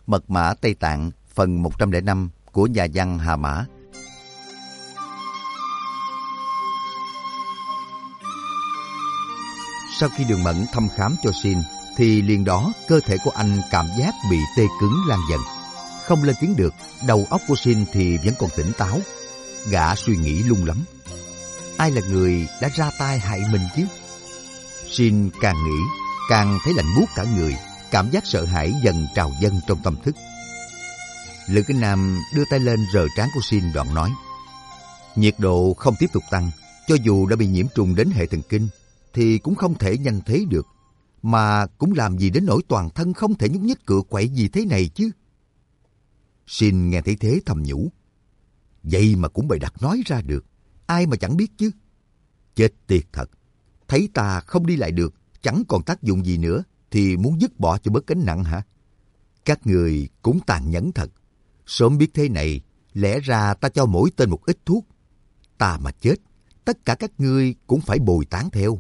Mật mã Tây Tạng phần 105 của nhà văn Hà Mã. Sau khi Đường Mẫn thăm khám cho Sin, thì liền đó cơ thể của anh cảm giác bị tê cứng lan dần. Không lên tiếng được, đầu óc của Sin thì vẫn còn tỉnh táo. Gã suy nghĩ lung lắm. Ai là người đã ra tay hại mình chứ? Sin càng nghĩ, càng thấy lạnh buốt cả người, cảm giác sợ hãi dần trào dâng trong tâm thức. Lữ Kính Nam đưa tay lên rờ trán của Sin, đoạn nói: nhiệt độ không tiếp tục tăng, cho dù đã bị nhiễm trùng đến hệ thần kinh, thì cũng không thể nhanh thế được, mà cũng làm gì đến nỗi toàn thân không thể nhúc nhích cựa quậy gì thế này chứ. Sin nghe thấy thế thầm nhủ: vậy mà cũng bày đặt nói ra được, ai mà chẳng biết chứ. Chết tiệt thật, thấy ta không đi lại được, chẳng còn tác dụng gì nữa, thì muốn dứt bỏ cho bớt gánh nặng hả? Các người cũng tàn nhẫn thật. Sớm biết thế này, lẽ ra ta cho mỗi tên một ít thuốc. Ta mà chết, tất cả các ngươi cũng phải bồi táng theo.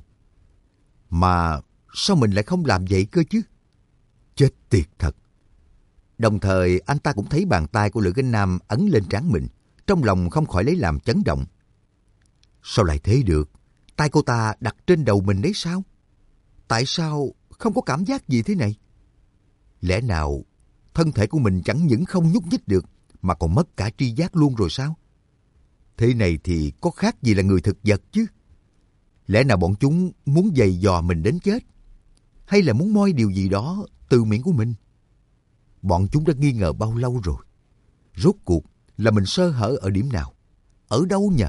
Mà sao mình lại không làm vậy cơ chứ? Chết tiệt thật. Đồng thời anh ta cũng thấy bàn tay của Lữ Kính Nam ấn lên trán mình, trong lòng không khỏi lấy làm chấn động. Sao lại thế được? Tay cô ta đặt trên đầu mình đấy sao? Tại sao không có cảm giác gì thế này? Lẽ nào thân thể của mình chẳng những không nhúc nhích được, mà còn mất cả tri giác luôn rồi sao? Thế này thì có khác gì là người thực vật chứ? Lẽ nào bọn chúng muốn giày dò mình đến chết? Hay là muốn moi điều gì đó từ miệng của mình? Bọn chúng đã nghi ngờ bao lâu rồi? Rốt cuộc là mình sơ hở ở điểm nào? Ở đâu nhỉ?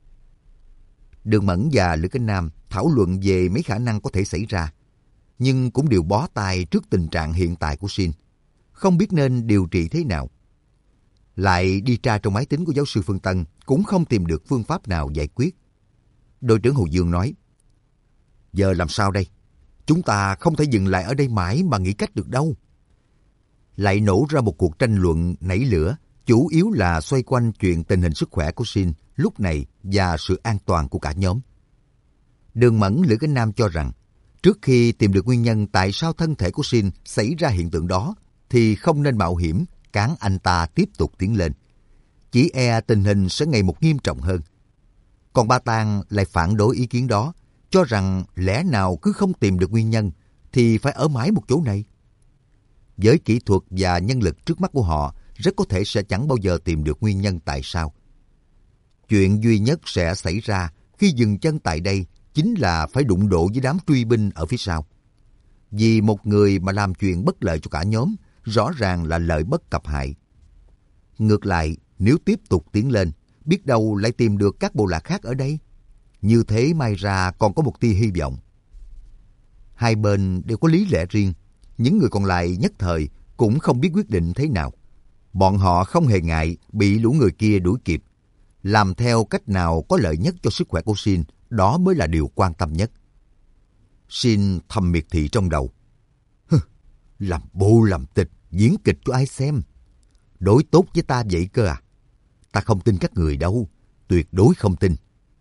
Đường Mẫn và Lữ Kính Nam thảo luận về mấy khả năng có thể xảy ra, nhưng cũng đều bó tay trước tình trạng hiện tại của Sin, không biết nên điều trị thế nào. Lại đi tra trong máy tính của giáo sư Phương Tân, cũng không tìm được phương pháp nào giải quyết. Đội trưởng Hồ Dương nói: giờ làm sao đây? Chúng ta không thể dừng lại ở đây mãi mà nghĩ cách được đâu. Lại nổ ra một cuộc tranh luận nảy lửa, chủ yếu là xoay quanh chuyện tình hình sức khỏe của Sin lúc này và sự an toàn của cả nhóm. Đường Mẫn, Lữ Kính Nam cho rằng trước khi tìm được nguyên nhân tại sao thân thể của Sin xảy ra hiện tượng đó, thì không nên mạo hiểm cản anh ta tiếp tục tiến lên. Chỉ e tình hình sẽ ngày một nghiêm trọng hơn. Còn Ba Tang lại phản đối ý kiến đó, cho rằng lẽ nào cứ không tìm được nguyên nhân thì phải ở mãi một chỗ này. Với kỹ thuật và nhân lực trước mắt của họ, rất có thể sẽ chẳng bao giờ tìm được nguyên nhân tại sao. Chuyện duy nhất sẽ xảy ra khi dừng chân tại đây chính là phải đụng độ với đám truy binh ở phía sau. Vì một người mà làm chuyện bất lợi cho cả nhóm, rõ ràng là lợi bất cập hại. Ngược lại, nếu tiếp tục tiến lên, biết đâu lại tìm được các bộ lạc khác ở đây. Như thế may ra còn có một tia hy vọng. Hai bên đều có lý lẽ riêng, những người còn lại nhất thời cũng không biết quyết định thế nào. Bọn họ không hề ngại bị lũ người kia đuổi kịp. Làm theo cách nào có lợi nhất cho sức khỏe của Sin, đó mới là điều quan tâm nhất. Sin thầm miệt thị trong đầu: làm bộ làm tịch, diễn kịch cho ai xem? Đối tốt với ta vậy cơ à? Ta không tin các người đâu, tuyệt đối không tin.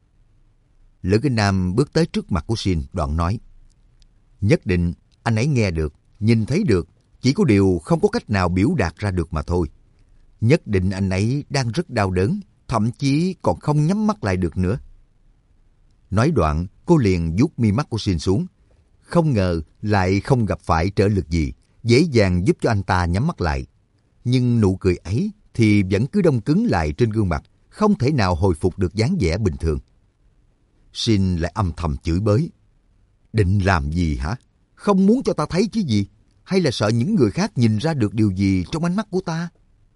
Lữ Kính Nam bước tới trước mặt của Sin, đoạn nói: nhất định anh ấy nghe được, nhìn thấy được, chỉ có điều không có cách nào biểu đạt ra được mà thôi. Nhất định anh ấy đang rất đau đớn, thậm chí còn không nhắm mắt lại được nữa. Nói đoạn, cô liền vuốt mi mắt của Sin xuống. Không ngờ lại không gặp phải trở lực gì, dễ dàng giúp cho anh ta nhắm mắt lại. Nhưng nụ cười ấy thì vẫn cứ đông cứng lại trên gương mặt, không thể nào hồi phục được dáng vẻ bình thường. Sin lại âm thầm chửi bới: định làm gì hả? Không muốn cho ta thấy chứ gì? Hay là sợ những người khác nhìn ra được điều gì trong ánh mắt của ta?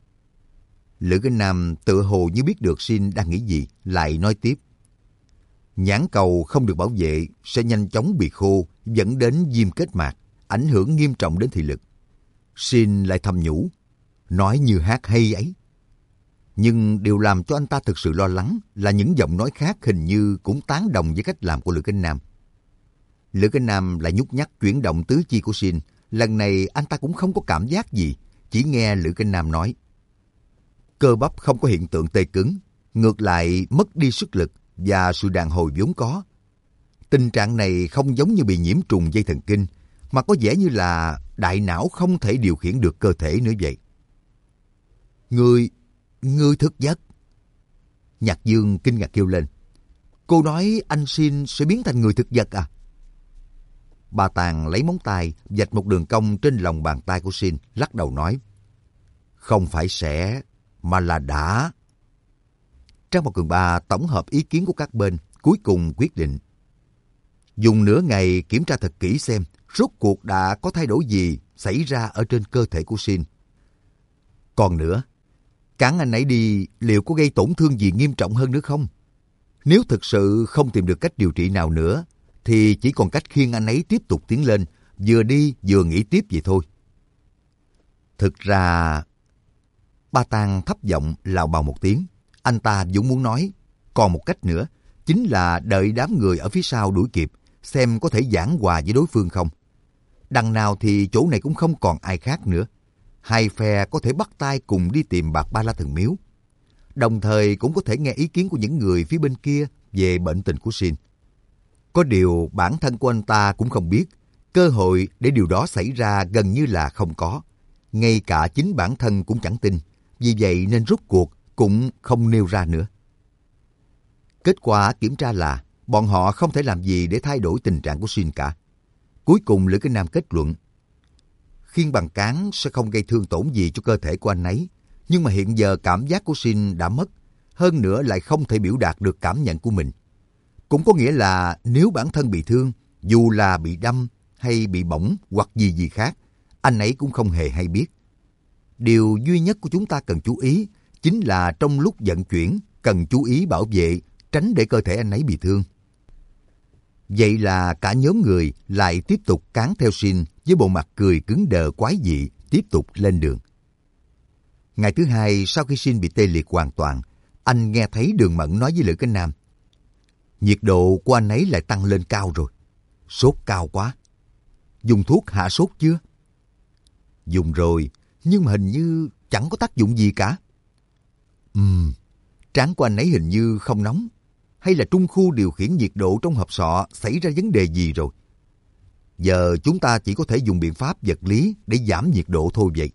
Lữ Kính Nam tựa hồ như biết được Sin đang nghĩ gì, lại nói tiếp: nhãn cầu không được bảo vệ sẽ nhanh chóng bị khô, dẫn đến viêm kết mạc, ảnh hưởng nghiêm trọng đến thị lực. Sin lại thầm nhủ: nói như hát hay ấy. Nhưng điều làm cho anh ta thực sự lo lắng là những giọng nói khác hình như cũng tán đồng với cách làm của Lữ Kính Nam. Lữ Kính Nam lại nhúc nhắc chuyển động tứ chi của Sin. Lần này anh ta cũng không có cảm giác gì, chỉ nghe Lữ Kính Nam nói: cơ bắp không có hiện tượng tê cứng, ngược lại mất đi sức lực và sự đàn hồi vốn có. Tình trạng này không giống như bị nhiễm trùng dây thần kinh, mà có vẻ như là đại não không thể điều khiển được cơ thể nữa vậy. Người, người thức giấc. Nhạc Dương kinh ngạc kêu lên. Cô nói anh Xin sẽ biến thành người thực vật à? Bà Tàng lấy móng tay vạch một đường cong trên lòng bàn tay của Xin, lắc đầu nói. Không phải sẽ, mà là đã. Trang Mộc Cường Ba tổng hợp ý kiến của các bên, cuối cùng quyết định. Dùng nửa ngày kiểm tra thật kỹ xem rốt cuộc đã có thay đổi gì xảy ra ở trên cơ thể của Xin. Còn nữa, cản anh ấy đi liệu có gây tổn thương gì nghiêm trọng hơn nữa không? Nếu thực sự không tìm được cách điều trị nào nữa, thì chỉ còn cách khiêng anh ấy tiếp tục tiến lên, vừa đi vừa nghĩ tiếp vậy thôi. Thực ra, Ba Tang thấp giọng lào bào một tiếng. Anh ta vốn muốn nói, còn một cách nữa, chính là đợi đám người ở phía sau đuổi kịp, xem có thể giảng hòa với đối phương không. Đằng nào thì chỗ này cũng không còn ai khác nữa. Hai phe có thể bắt tay cùng đi tìm Bạc Ba La Thần Miếu. Đồng thời cũng có thể nghe ý kiến của những người phía bên kia về bệnh tình của Xin. Có điều bản thân của anh ta cũng không biết, cơ hội để điều đó xảy ra gần như là không có. Ngay cả chính bản thân cũng chẳng tin, vì vậy nên rốt cuộc cũng không nêu ra nữa. Kết quả kiểm tra là bọn họ không thể làm gì để thay đổi tình trạng của Xin cả. Cuối cùng Lữ Kinh Nam kết luận, khiên bằng cán sẽ không gây thương tổn gì cho cơ thể của anh ấy, nhưng mà hiện giờ cảm giác của Xin đã mất, hơn nữa lại không thể biểu đạt được cảm nhận của mình. Cũng có nghĩa là nếu bản thân bị thương, dù là bị đâm hay bị bỏng hoặc gì gì khác, anh ấy cũng không hề hay biết. Điều duy nhất của chúng ta cần chú ý chính là trong lúc vận chuyển cần chú ý bảo vệ, tránh để cơ thể anh ấy bị thương. Vậy là cả nhóm người lại tiếp tục cán theo Xin với bộ mặt cười cứng đờ quái dị, tiếp tục lên đường. Ngày thứ hai sau khi Xin bị tê liệt hoàn toàn, anh nghe thấy Đường Mẫn nói với Lữ Kinh Nam, nhiệt độ của anh ấy lại tăng lên cao rồi, sốt cao quá. Dùng thuốc hạ sốt chưa? Dùng rồi, nhưng mà hình như chẳng có tác dụng gì cả. Trán của anh ấy hình như không nóng, hay là trung khu điều khiển nhiệt độ trong hộp sọ xảy ra vấn đề gì rồi. Giờ chúng ta chỉ có thể dùng biện pháp vật lý để giảm nhiệt độ thôi vậy.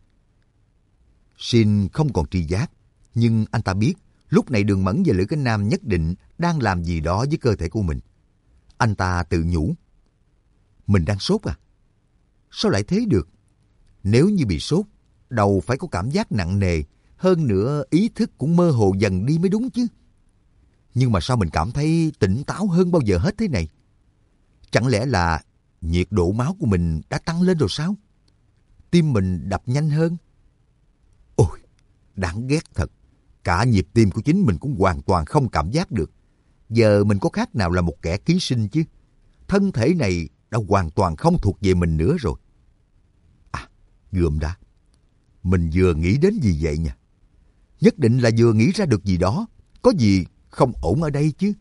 Xin không còn tri giác, nhưng anh ta biết lúc này Đường Mẫn và Lữ Cánh Nam nhất định đang làm gì đó với cơ thể của mình. Anh ta tự nhủ, mình đang sốt à? Sao lại thế được? Nếu như bị sốt, đầu phải có cảm giác nặng nề, hơn nữa ý thức cũng mơ hồ dần đi mới đúng chứ. Nhưng mà sao mình cảm thấy tỉnh táo hơn bao giờ hết thế này? Chẳng lẽ là nhiệt độ máu của mình đã tăng lên rồi sao? Tim mình đập nhanh hơn? Ôi, đáng ghét thật. Cả nhịp tim của chính mình cũng hoàn toàn không cảm giác được. Giờ mình có khác nào là một kẻ ký sinh chứ? Thân thể này đã hoàn toàn không thuộc về mình nữa rồi. À, gườm đã. Mình vừa nghĩ đến gì vậy nhỉ? Nhất định là vừa nghĩ ra được gì đó. Có gì không ổn ở đây chứ?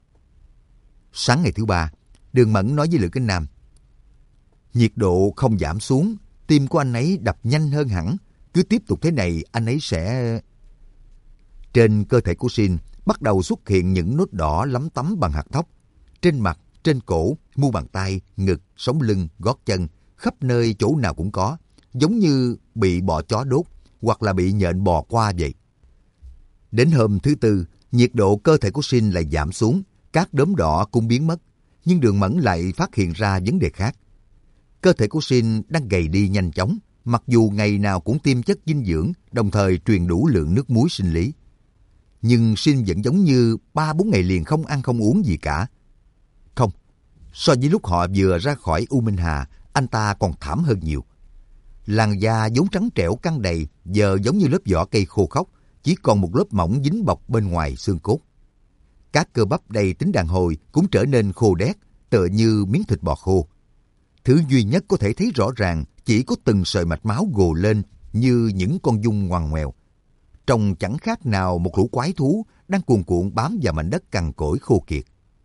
Sáng ngày thứ ba, Đường Mẫn nói với Lữ Cánh Nam, nhiệt độ không giảm xuống, tim của anh ấy đập nhanh hơn hẳn. Cứ tiếp tục thế này, anh ấy sẽ... Trên cơ thể của Xin bắt đầu xuất hiện những nốt đỏ lấm tấm bằng hạt thóc. Trên mặt, trên cổ, mu bàn tay, ngực, sống lưng, gót chân, khắp nơi chỗ nào cũng có. Giống như bị bọ chó đốt hoặc là bị nhện bò qua vậy. Đến hôm thứ tư, nhiệt độ cơ thể của Xin lại giảm xuống, các đốm đỏ cũng biến mất. Nhưng Đường Mẫn lại phát hiện ra vấn đề khác. Cơ thể của Xin đang gầy đi nhanh chóng, mặc dù ngày nào cũng tiêm chất dinh dưỡng, đồng thời truyền đủ lượng nước muối sinh lý. Nhưng Xin vẫn giống như 3-4 ngày liền không ăn không uống gì cả. Không, so với lúc họ vừa ra khỏi U Minh Hà, anh ta còn thảm hơn nhiều. Làn da vốn trắng trẻo căng đầy, giờ giống như lớp vỏ cây khô khốc, chỉ còn một lớp mỏng dính bọc bên ngoài xương cốt. Các cơ bắp đầy tính đàn hồi cũng trở nên khô đét, tựa như miếng thịt bò khô. Thứ duy nhất có thể thấy rõ ràng chỉ có từng sợi mạch máu gồ lên như những con giun ngoằn ngoèo. Trông chẳng khác nào một lũ quái thú đang cuồn cuộn bám vào mảnh đất cằn cỗi khô kiệt.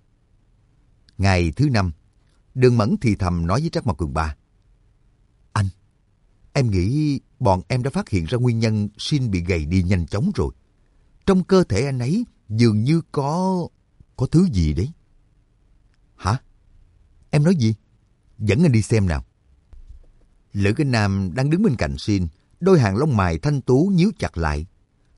Ngày thứ năm, Đường Mẫn thì thầm nói với Trác Mộc Cường Ba, anh, em nghĩ bọn em đã phát hiện ra nguyên nhân Xin bị gầy đi nhanh chóng rồi. Trong cơ thể anh ấy dường như có thứ gì đấy. Hả? Em nói gì? Dẫn anh đi xem nào. Lữ Cánh Nam đang đứng bên cạnh Xin, đôi hàng lông mày thanh tú nhíu chặt lại,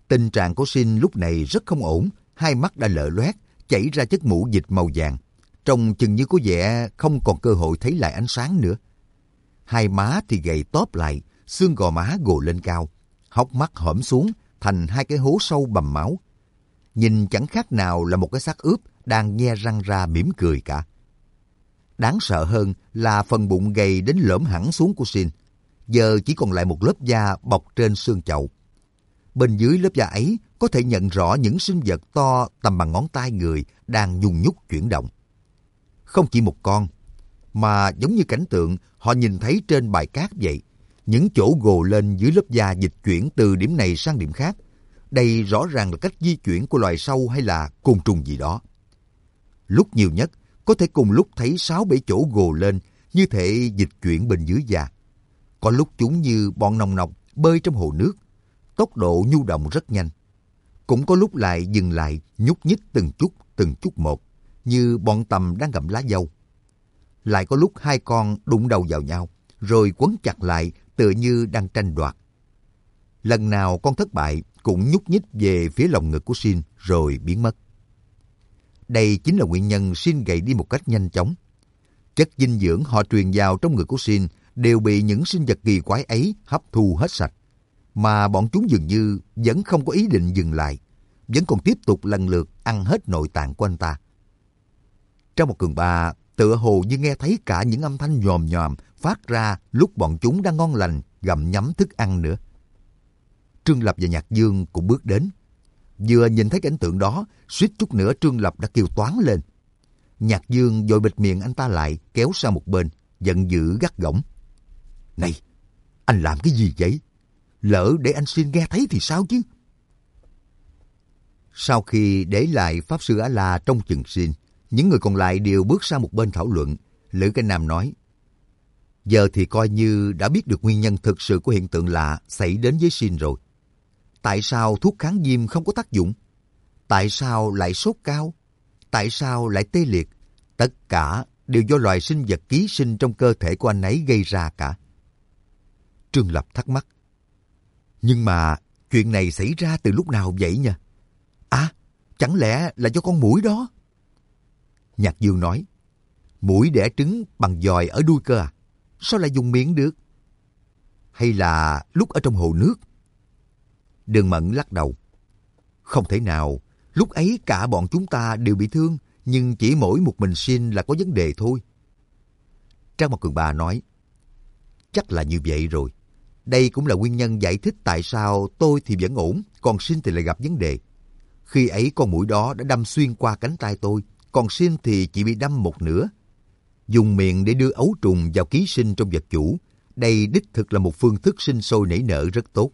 Tình trạng của Shin lúc này rất không ổn, hai mắt đã lở loét, chảy ra chất mủ dịch màu vàng. Trông chừng như có vẻ không còn cơ hội thấy lại ánh sáng nữa. Hai má thì gầy tóp lại, xương gò má gồ lên cao, hốc mắt hõm xuống thành hai cái hố sâu bầm máu. Nhìn chẳng khác nào là một cái xác ướp đang nhe răng ra mỉm cười cả. Đáng sợ hơn là phần bụng gầy đến lõm hẳn xuống của Shin. Giờ chỉ còn lại một lớp da bọc trên xương chậu. Bên dưới lớp da ấy có thể nhận rõ những sinh vật to tầm bằng ngón tay người đang nhung nhúc chuyển động. Không chỉ một con, mà giống như cảnh tượng họ nhìn thấy trên bãi cát vậy. Những chỗ gồ lên dưới lớp da dịch chuyển từ điểm này sang điểm khác. Đây rõ ràng là cách di chuyển của loài sâu hay là côn trùng gì đó. Lúc nhiều nhất, có thể cùng lúc thấy 6-7 chỗ gồ lên, như thể dịch chuyển bên dưới da. Có lúc chúng như bọn nòng nọc bơi trong hồ nước, tốc độ nhu động rất nhanh. Cũng có lúc lại dừng lại, nhúc nhích từng chút một, như bọn tằm đang gặm lá dâu. Lại có lúc hai con đụng đầu vào nhau, rồi quấn chặt lại tựa như đang tranh đoạt. Lần nào con thất bại cũng nhúc nhích về phía lồng ngực của Shin rồi biến mất. Đây chính là nguyên nhân Shin gầy đi một cách nhanh chóng. Chất dinh dưỡng họ truyền vào trong người của Shin đều bị những sinh vật kỳ quái ấy hấp thu hết sạch. Mà bọn chúng dường như vẫn không có ý định dừng lại, vẫn còn tiếp tục lần lượt ăn hết nội tạng của anh ta. Trong một cường ba, tựa hồ như nghe thấy cả những âm thanh nhòm nhòm phát ra lúc bọn chúng đang ngon lành gặm nhấm thức ăn nữa. Trương Lập và Nhạc Dương cũng bước đến. Vừa nhìn thấy cảnh tượng đó, suýt chút nữa Trương Lập đã kêu toáng lên. Nhạc Dương vội bịt miệng anh ta lại, kéo sang một bên, giận dữ gắt gỏng. Này, anh làm cái gì vậy? Lỡ để anh Shin nghe thấy thì sao chứ? Sau khi để lại Pháp Sư A-la trong chừng Shin, những người còn lại đều bước sang một bên thảo luận. Lữ Cái Nam nói, giờ thì coi như đã biết được nguyên nhân thực sự của hiện tượng lạ xảy đến với Shin rồi. Tại sao thuốc kháng viêm không có tác dụng? Tại sao lại sốt cao? Tại sao lại tê liệt? Tất cả đều do loài sinh vật ký sinh trong cơ thể của anh ấy gây ra cả. Trương Lập thắc mắc. Nhưng mà chuyện này xảy ra từ lúc nào vậy nhỉ? À, chẳng lẽ là do con muỗi đó? Nhạc Dương nói, muỗi đẻ trứng bằng giòi ở đuôi cơ à? Sao lại dùng miệng được? Hay là lúc ở trong hồ nước? Đường Mẫn lắc đầu. Không thể nào, lúc ấy cả bọn chúng ta đều bị thương, nhưng chỉ mỗi một mình Shin là có vấn đề thôi. Trang Mộc Cường Ba nói, chắc là như vậy rồi. Đây cũng là nguyên nhân giải thích tại sao tôi thì vẫn ổn, còn Shin thì lại gặp vấn đề. Khi ấy con muỗi đó đã đâm xuyên qua cánh tay tôi, còn Shin thì chỉ bị đâm một nửa. Dùng miệng để đưa ấu trùng vào ký sinh trong vật chủ, đây đích thực là một phương thức sinh sôi nảy nở rất tốt.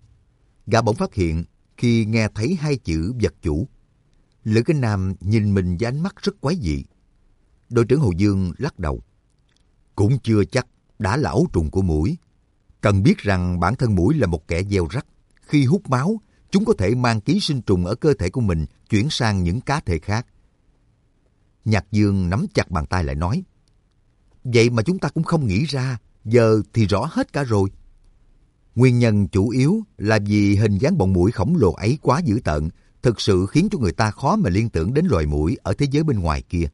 Gã bỗng phát hiện khi nghe thấy hai chữ vật chủ. Lữ Cái Nam nhìn mình với ánh mắt rất quái dị. Đội trưởng Hồ Dương lắc đầu. Cũng chưa chắc đã là ấu trùng của muỗi. Cần biết rằng bản thân muỗi là một kẻ gieo rắc. Khi hút máu, chúng có thể mang ký sinh trùng ở cơ thể của mình chuyển sang những cá thể khác. Nhạc Dương nắm chặt bàn tay lại nói. Vậy mà chúng ta cũng không nghĩ ra, giờ thì rõ hết cả rồi. Nguyên nhân chủ yếu là vì hình dáng bọn muỗi khổng lồ ấy quá dữ tợn, thực sự khiến cho người ta khó mà liên tưởng đến loài muỗi ở thế giới bên ngoài kia.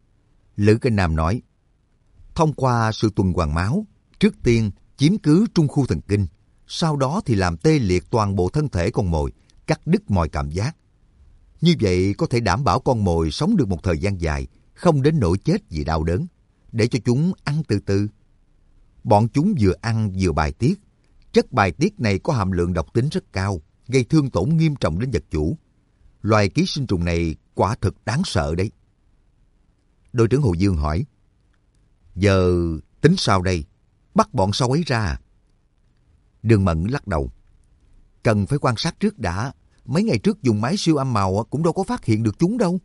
Lữ Cái Nam nói, thông qua sự tuần hoàn máu, trước tiên chiếm cứ trung khu thần kinh, sau đó thì làm tê liệt toàn bộ thân thể con mồi, cắt đứt mọi cảm giác. Như vậy có thể đảm bảo con mồi sống được một thời gian dài, không đến nỗi chết vì đau đớn, để cho chúng ăn từ từ. Bọn chúng vừa ăn vừa bài tiết. Chất bài tiết này có hàm lượng độc tính rất cao, gây thương tổn nghiêm trọng đến vật chủ. Loài ký sinh trùng này quả thực đáng sợ đấy. Đội trưởng Hồ Dương hỏi, giờ tính sao đây? Bắt bọn sâu ấy ra à? Đường Mẫn lắc đầu. Cần phải quan sát trước đã. Mấy ngày trước dùng máy siêu âm màu cũng đâu có phát hiện được chúng đâu.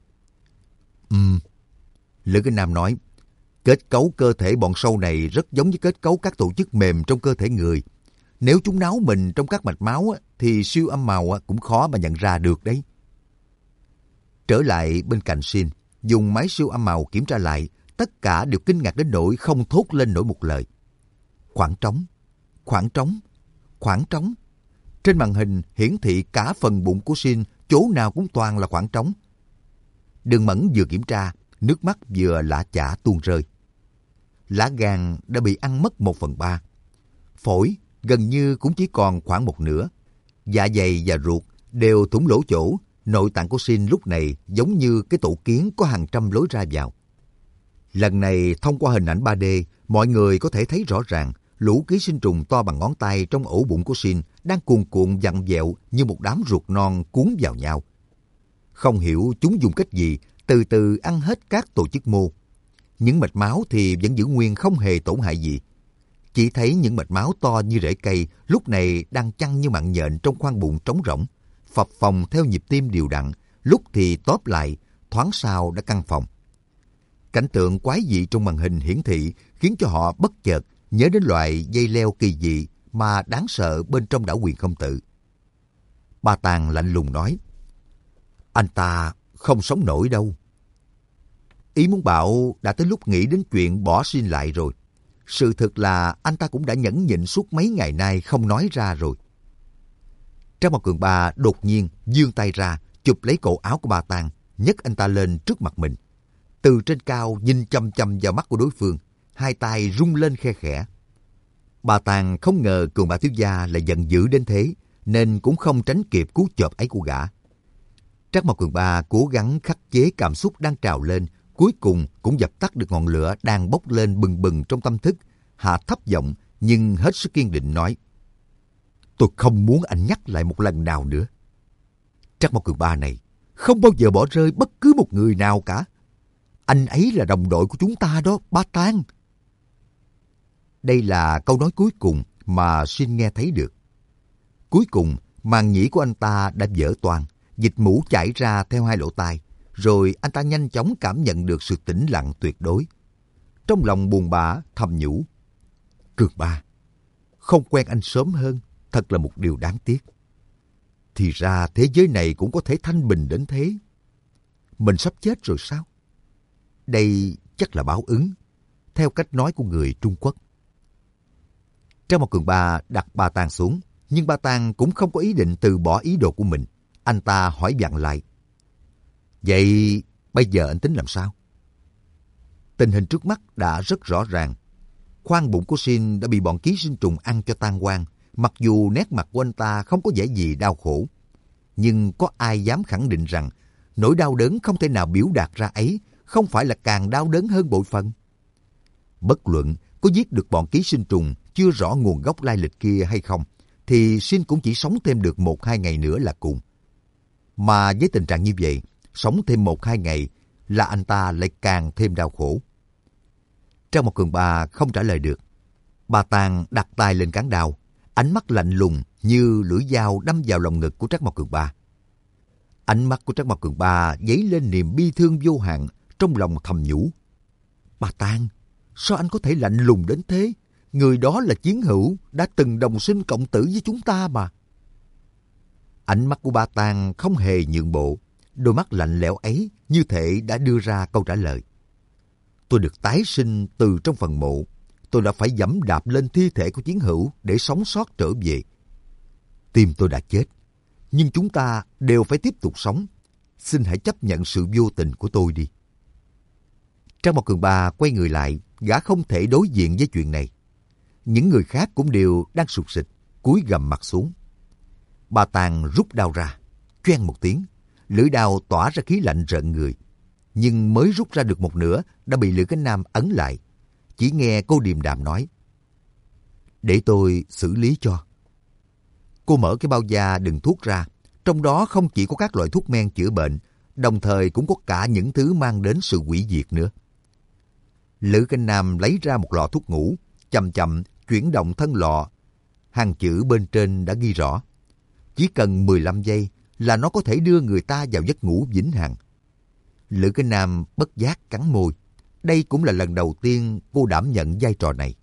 Lữ Cái Nam nói, kết cấu cơ thể bọn sâu này rất giống với kết cấu các tổ chức mềm trong cơ thể người. Nếu chúng náo mình trong các mạch máu thì siêu âm màu cũng khó mà nhận ra được đấy. Trở lại bên cạnh Shin, dùng máy siêu âm màu kiểm tra lại, tất cả đều kinh ngạc đến nỗi không thốt lên nổi một lời. Khoảng trống, khoảng trống, khoảng trống. Trên màn hình hiển thị cả phần bụng của Sin, chỗ nào cũng toàn là khoảng trống. Đường Mẫn vừa kiểm tra, nước mắt vừa lã chả tuôn rơi. Lá gan đã bị ăn mất 1/3. Phổi gần như cũng chỉ còn khoảng một nửa. Dạ dày và ruột đều thủng lỗ chỗ. Nội tạng của Sin lúc này giống như cái tổ kiến có hàng trăm lối ra vào. Lần này thông qua hình ảnh 3D, mọi người có thể thấy rõ ràng lũ ký sinh trùng to bằng ngón tay trong ổ bụng của Sin đang cuồn cuộn vặn vẹo như một đám ruột non cuốn vào nhau. Không hiểu chúng dùng cách gì từ từ ăn hết các tổ chức mô. Những mạch máu thì vẫn giữ nguyên không hề tổn hại gì. Chỉ thấy những mạch máu to như rễ cây lúc này đang chăn như mạng nhện trong khoang bụng trống rỗng, phập phồng theo nhịp tim đều đặn, lúc thì tóp lại, thoáng sau đã căng phòng. Cảnh tượng quái dị trong màn hình hiển thị khiến cho họ bất chợt nhớ đến loại dây leo kỳ dị mà đáng sợ bên trong đảo Huyền Không Tự. Ba Tàng lạnh lùng nói, anh ta không sống nổi đâu. Ý muốn bảo đã tới lúc nghĩ đến chuyện bỏ Sin lại rồi. Sự thực là anh ta cũng đã nhẫn nhịn suốt mấy ngày nay không nói ra rồi. Trang Mộc Cường Ba đột nhiên giương tay ra, chụp lấy cổ áo của Ba Tàng, nhấc anh ta lên trước mặt mình. Từ trên cao nhìn chăm chăm vào mắt của đối phương, hai tay rung lên khe khẽ. Ba Tàng không ngờ Cường Ba thiếu gia lại giận dữ đến thế, nên cũng không tránh kịp cú chộp ấy của gã. Trác Mộc Cường Ba cố gắng khắc chế cảm xúc đang trào lên, cuối cùng cũng dập tắt được ngọn lửa đang bốc lên bừng bừng trong tâm thức, hạ thấp giọng nhưng hết sức kiên định nói, tôi không muốn anh nhắc lại một lần nào nữa. Trác Mộc Cường Ba này không bao giờ bỏ rơi bất cứ một người nào cả. Anh ấy là đồng đội của chúng ta đó, Ba Tang. Đây là câu nói cuối cùng mà Sin nghe thấy được. Cuối cùng, màng nhĩ của anh ta đã vỡ toang, dịch mũ chảy ra theo hai lỗ tai, rồi anh ta nhanh chóng cảm nhận được sự tĩnh lặng tuyệt đối. Trong lòng buồn bã thầm nhủ, Cường Ba, không quen anh sớm hơn, thật là một điều đáng tiếc. Thì ra thế giới này cũng có thể thanh bình đến thế. Mình sắp chết rồi sao? Đây chắc là báo ứng, theo cách nói của người Trung Quốc. Trang Mộc Cường Ba đặt Ba Tang xuống, nhưng Ba Tang cũng không có ý định từ bỏ ý đồ của mình. Anh ta hỏi vặn lại, vậy bây giờ anh tính làm sao? Tình hình trước mắt đã rất rõ ràng. Khoang bụng của Sin đã bị bọn ký sinh trùng ăn cho tan hoang, mặc dù nét mặt của anh ta không có vẻ gì đau khổ. Nhưng có ai dám khẳng định rằng nỗi đau đớn không thể nào biểu đạt ra ấy không phải là càng đau đớn hơn bội phần? Bất luận có giết được bọn ký sinh trùng chưa rõ nguồn gốc lai lịch kia hay không, thì Sin cũng chỉ sống thêm được 1-2 ngày nữa là cùng. Mà với tình trạng như vậy, sống thêm 1-2 ngày là anh ta lại càng thêm đau khổ. Trang Mộc Cường Ba không trả lời được. Ba Tang đặt tay lên cán đao, ánh mắt lạnh lùng như lưỡi dao đâm vào lòng ngực của Trác Mộc Cường Ba. Ánh mắt của Trác Mộc Cường Ba dấy lên niềm bi thương vô hạn, trong lòng thầm nhủ, Ba Tang, sao anh có thể lạnh lùng đến thế? Người đó là chiến hữu, đã từng đồng sinh cộng tử với chúng ta mà. Ánh mắt của Ba Tang không hề nhượng bộ, đôi mắt lạnh lẽo ấy như thể đã đưa ra câu trả lời. Tôi được tái sinh từ trong phần mộ, tôi đã phải giẫm đạp lên thi thể của chiến hữu để sống sót trở về. Tim tôi đã chết, nhưng chúng ta đều phải tiếp tục sống. Xin hãy chấp nhận sự vô tình của tôi đi. Trang Mộc Cường Ba quay người lại, gã không thể đối diện với chuyện này. Những người khác cũng đều đang sụt sịt, cúi gằm mặt xuống. Ba Tang rút đao ra, choeng một tiếng, lưỡi đao tỏa ra khí lạnh rợn người. Nhưng mới rút ra được một nửa đã bị Lữ Cánh Nam ấn lại. Chỉ nghe cô điềm đạm nói, để tôi xử lý cho. Cô mở cái bao da đựng thuốc ra, trong đó không chỉ có các loại thuốc men chữa bệnh, đồng thời cũng có cả những thứ mang đến sự hủy diệt nữa. Lữ Cánh Nam lấy ra một lọ thuốc ngủ, chậm chậm chuyển động thân lọ. Hàng chữ bên trên đã ghi rõ, chỉ cần 15 giây là nó có thể đưa người ta vào giấc ngủ vĩnh hằng. Lữ Cánh Nam bất giác cắn môi. Đây cũng là lần đầu tiên cô đảm nhận vai trò này.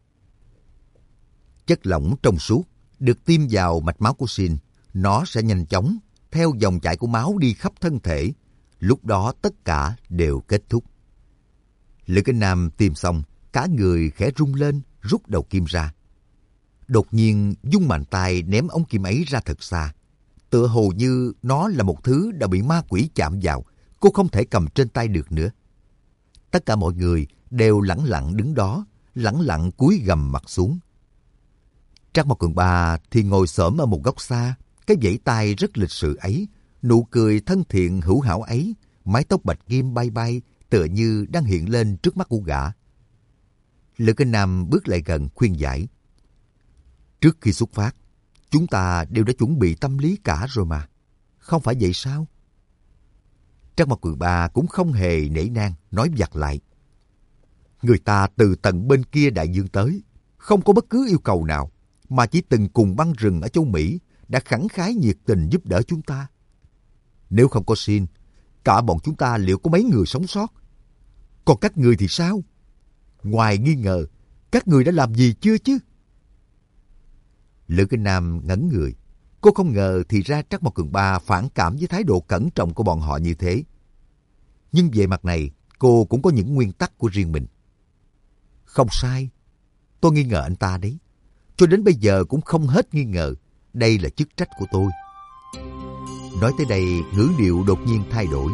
Chất lỏng trong suốt được tiêm vào mạch máu của Sin. Nó sẽ nhanh chóng theo dòng chảy của máu đi khắp thân thể. Lúc đó tất cả đều kết thúc. Lữ Cánh Nam tiêm xong, cả người khẽ rung lên, rút đầu kim ra. Đột nhiên dung mạnh tay ném ống kim ấy ra thật xa. Tựa hồ như nó là một thứ đã bị ma quỷ chạm vào, cô không thể cầm trên tay được nữa. Tất cả mọi người đều lẳng lặng đứng đó, lẳng lặng cúi gằm mặt xuống. Trác Mộc Cường Ba thì ngồi xổm ở một góc xa, cái vẫy tay rất lịch sự ấy, nụ cười thân thiện hữu hảo ấy, mái tóc bạch kim bay bay, tựa như đang hiện lên trước mắt của gã. Lữ Kinh Nam bước lại gần khuyên giải. Trước khi xuất phát, chúng ta đều đã chuẩn bị tâm lý cả rồi mà. Không phải vậy sao? Trác Mộc Cường Ba cũng không hề nể nang, nói vặt lại. Người ta từ tận bên kia đại dương tới, không có bất cứ yêu cầu nào, mà chỉ từng cùng băng rừng ở châu Mỹ đã khẳng khái nhiệt tình giúp đỡ chúng ta. Nếu không có Xin, cả bọn chúng ta liệu có mấy người sống sót? Còn các người thì sao? Ngoài nghi ngờ, các người đã làm gì chưa chứ? Lữ Kinh Nam ngẩn người. Cô không ngờ thì ra Trác Mộc Cường Ba phản cảm với thái độ cẩn trọng của bọn họ như thế. Nhưng về mặt này, cô cũng có những nguyên tắc của riêng mình. Không sai, tôi nghi ngờ anh ta đấy. Cho đến bây giờ cũng không hết nghi ngờ. Đây là chức trách của tôi. Nói tới đây, ngữ điệu đột nhiên thay đổi.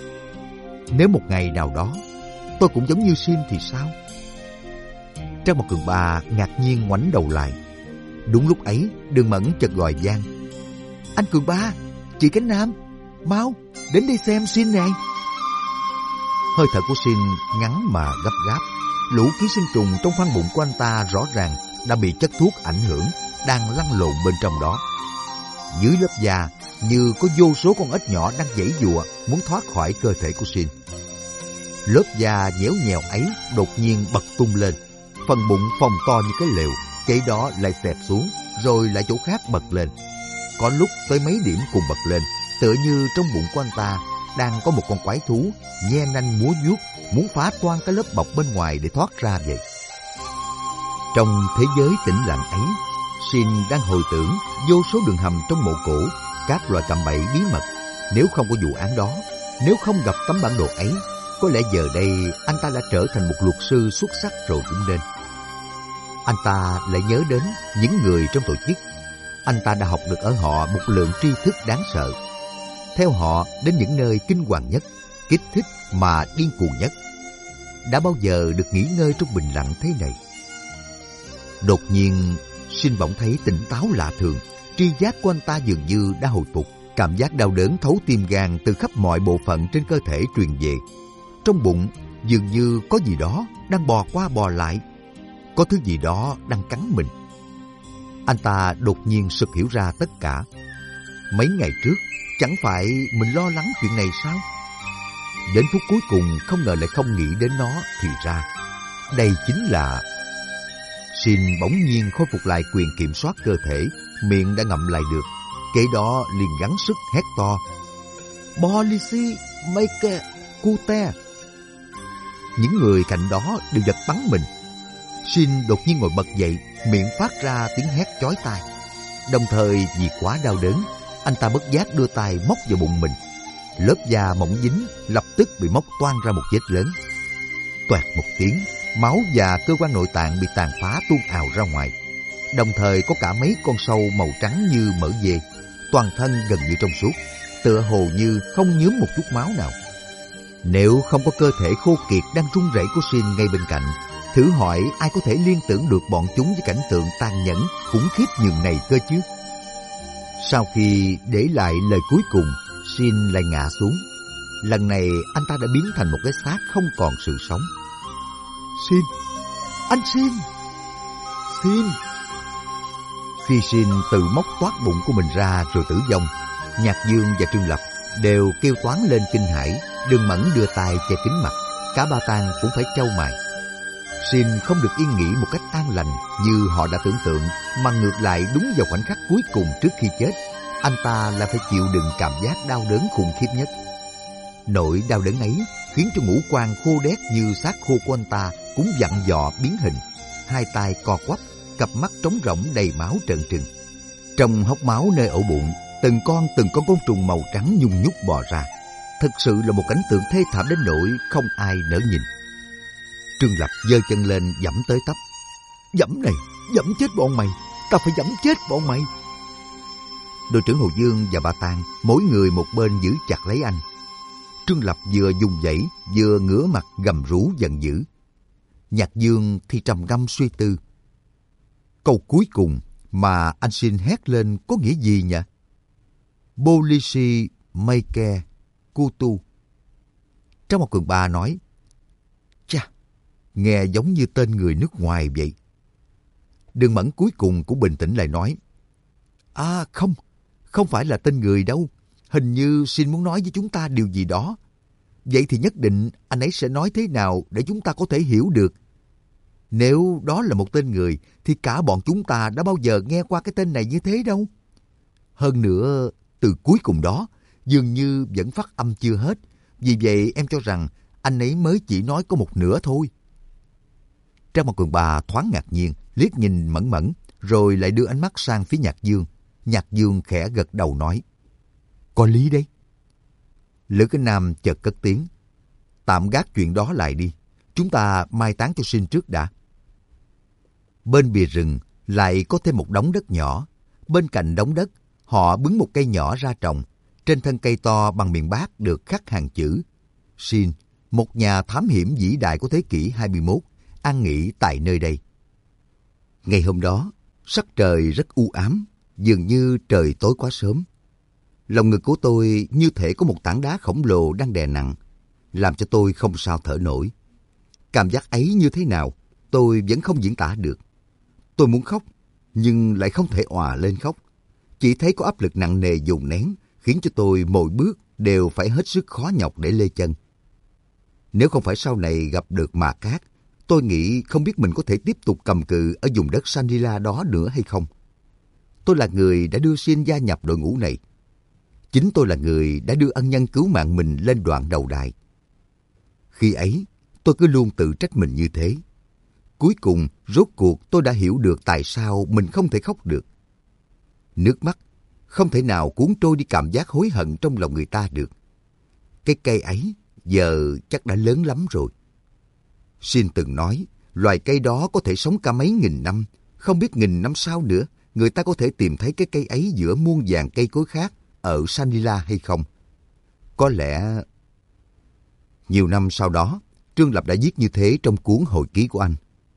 Nếu một ngày nào đó, tôi cũng giống như Xin thì sao? Trác Mộc Cường Ba ngạc nhiên ngoảnh đầu lại. Đúng lúc ấy, Đường Mẫn chợt gọi vang. Anh Cường Ba, chị Cánh Nam, mau, đến đây xem Xin này. Hơi thở của Xin ngắn mà gấp gáp. Lũ ký sinh trùng trong khoang bụng của anh ta rõ ràng đã bị chất thuốc ảnh hưởng, đang lăn lộn bên trong đó. Dưới lớp da, như có vô số con ếch nhỏ đang giãy giụa muốn thoát khỏi cơ thể của Xin. Lớp da nhéo nhèo ấy đột nhiên bật tung lên, phần bụng phồng to như cái lều, cái đó lại xẹp xuống, rồi lại chỗ khác bật lên. Có lúc tới mấy điểm cùng bật lên, tựa như trong bụng của anh ta đang có một con quái thú nhe nanh múa vuốt, muốn phá toang cái lớp bọc bên ngoài để thoát ra vậy. Trong thế giới tĩnh lặng ấy, Xin đang hồi tưởng vô số đường hầm trong mộ cổ, các loại cạm bẫy bí mật. Nếu không có vụ án đó, nếu không gặp tấm bản đồ ấy, có lẽ giờ đây anh ta đã trở thành một luật sư xuất sắc rồi cũng nên. Anh ta lại nhớ đến những người trong tổ chức. Anh ta đã học được ở họ một lượng tri thức đáng sợ. Theo họ đến những nơi kinh hoàng nhất, kích thích mà điên cuồng nhất. Đã bao giờ được nghỉ ngơi trong bình lặng thế này? Đột nhiên, Xin bỗng thấy tỉnh táo lạ thường. Tri giác của anh ta dường như đã hồi phục. Cảm giác đau đớn thấu tim gan từ khắp mọi bộ phận trên cơ thể truyền về. Trong bụng dường như có gì đó đang bò qua bò lại. Có thứ gì đó đang cắn mình. Anh ta đột nhiên sực hiểu ra tất cả. Mấy ngày trước, chẳng phải mình lo lắng chuyện này sao? Đến phút cuối cùng không ngờ lại không nghĩ đến nó, thì ra đây chính là... Xin bỗng nhiên khôi phục lại quyền kiểm soát cơ thể, miệng đã ngậm lại được. Kế đó liền gắng sức hét to. Policy make cute. Những người cạnh đó đều giật bắn mình. Xin đột nhiên ngồi bật dậy, miệng phát ra tiếng hét chói tai. Đồng thời vì quá đau đớn, anh ta bất giác đưa tay móc vào bụng mình. Lớp da mỏng dính lập tức bị móc toang ra một vết lớn. Toẹt một tiếng, máu và cơ quan nội tạng bị tàn phá tuôn ào ra ngoài. Đồng thời có cả mấy con sâu màu trắng như mỡ dê, toàn thân gần như trong suốt, tựa hồ như không nhuốm một chút máu nào. Nếu không có cơ thể khô kiệt đang run rẩy của Xin ngay bên cạnh, thử hỏi ai có thể liên tưởng được bọn chúng với cảnh tượng tàn nhẫn, khủng khiếp nhường này cơ chứ? Sau khi để lại lời cuối cùng, Xin lại ngã xuống. Lần này anh ta đã biến thành một cái xác không còn sự sống. Xin! Anh Xin! Xin! Khi Xin tự móc toát bụng của mình ra rồi tử vong, Nhạc Dương và Trương Lập đều kêu toán lên kinh hãi. Đường Mẫn đưa tay che kín mặt, cả ba tang cũng phải chau mày. Xin không được yên nghỉ một cách an lành như họ đã tưởng tượng, mà ngược lại đúng vào khoảnh khắc cuối cùng trước khi chết, anh ta là phải chịu đựng cảm giác đau đớn khủng khiếp nhất. Nỗi đau đớn ấy khiến cho ngũ quan khô đét như xác khô của anh ta cũng vặn vọ biến hình, hai tay co quắp, cặp mắt trống rỗng đầy máu trợn trừng. Trong hốc máu nơi ổ bụng, từng con côn trùng màu trắng nhung nhúc bò ra. Thực sự là một cảnh tượng thê thảm đến nỗi không ai nỡ nhìn. Trương Lập giơ chân lên giẫm tới tấp. Giẫm này, giẫm chết bọn mày. tao phải giẫm chết bọn mày. Đội trưởng Hồ Dương và bà Tàng mỗi người một bên giữ chặt lấy anh. Trương Lập vừa dùng dãy vừa ngửa mặt gầm rú giận dữ. Nhạc Dương thì trầm ngâm suy tư. Câu cuối cùng mà anh xin hét lên có nghĩa gì nhỉ? Policy Maker Kutu. Trong một cường ba nói, chà, nghe giống như tên người nước ngoài vậy. Đường Mẫn cuối cùng cũng bình tĩnh lại nói, không phải là tên người đâu. Hình như xin muốn nói với chúng ta điều gì đó. Vậy thì nhất định anh ấy sẽ nói thế nào để chúng ta có thể hiểu được? Nếu đó là một tên người thì cả bọn chúng ta đã bao giờ nghe qua cái tên này như thế đâu. Hơn nữa, từ cuối cùng đó dường như vẫn phát âm chưa hết. Vì vậy em cho rằng anh ấy mới chỉ nói có một nửa thôi. Trang Mặt Cường Ba thoáng ngạc nhiên, liếc nhìn Mẫn Mẫn, rồi lại đưa ánh mắt sang phía Nhạc Dương. Nhạc Dương khẽ gật đầu nói, có lý đấy. Lữ Kinh Nam chợt cất tiếng, tạm gác chuyện đó lại đi. Chúng ta mai táng cho Sinh trước đã. Bên bìa rừng lại có thêm một đống đất nhỏ. Bên cạnh đống đất, họ bứng một cây nhỏ ra trồng. Trên thân cây to bằng miền Bắc được khắc hàng chữ Sinh, một nhà thám hiểm vĩ đại của thế kỷ 21, an nghỉ tại nơi đây. Ngày hôm đó, sắc trời rất u ám, dường như trời tối quá sớm. Lòng ngực của tôi như thể có một tảng đá khổng lồ đang đè nặng, làm cho tôi không sao thở nổi. Cảm giác ấy như thế nào, tôi vẫn không diễn tả được. Tôi muốn khóc, nhưng lại không thể òa lên khóc. Chỉ thấy có áp lực nặng nề dồn nén, khiến cho tôi mỗi bước đều phải hết sức khó nhọc để lê chân. Nếu không phải sau này gặp được Mạc Cát, tôi nghĩ không biết mình có thể tiếp tục cầm cự ở vùng đất Shangri-La đó nữa hay không. Tôi là người đã đưa Xin gia nhập đội ngũ này. Chính tôi là người đã đưa ân nhân cứu mạng mình lên đoạn đầu đài. Khi ấy, tôi cứ luôn tự trách mình như thế. Cuối cùng, rốt cuộc tôi đã hiểu được tại sao mình không thể khóc được. Nước mắt không thể nào cuốn trôi đi cảm giác hối hận trong lòng người ta được. Cái cây ấy giờ chắc đã lớn lắm rồi. Xin từng nói, loài cây đó có thể sống cả mấy nghìn năm, không biết nghìn năm sau nữa, người ta có thể tìm thấy cái cây ấy giữa muôn vàn cây cối khác ở Shangri-La hay không? Có lẽ... Nhiều năm sau đó, Trương Lập đã viết như thế trong cuốn hồi ký của anh.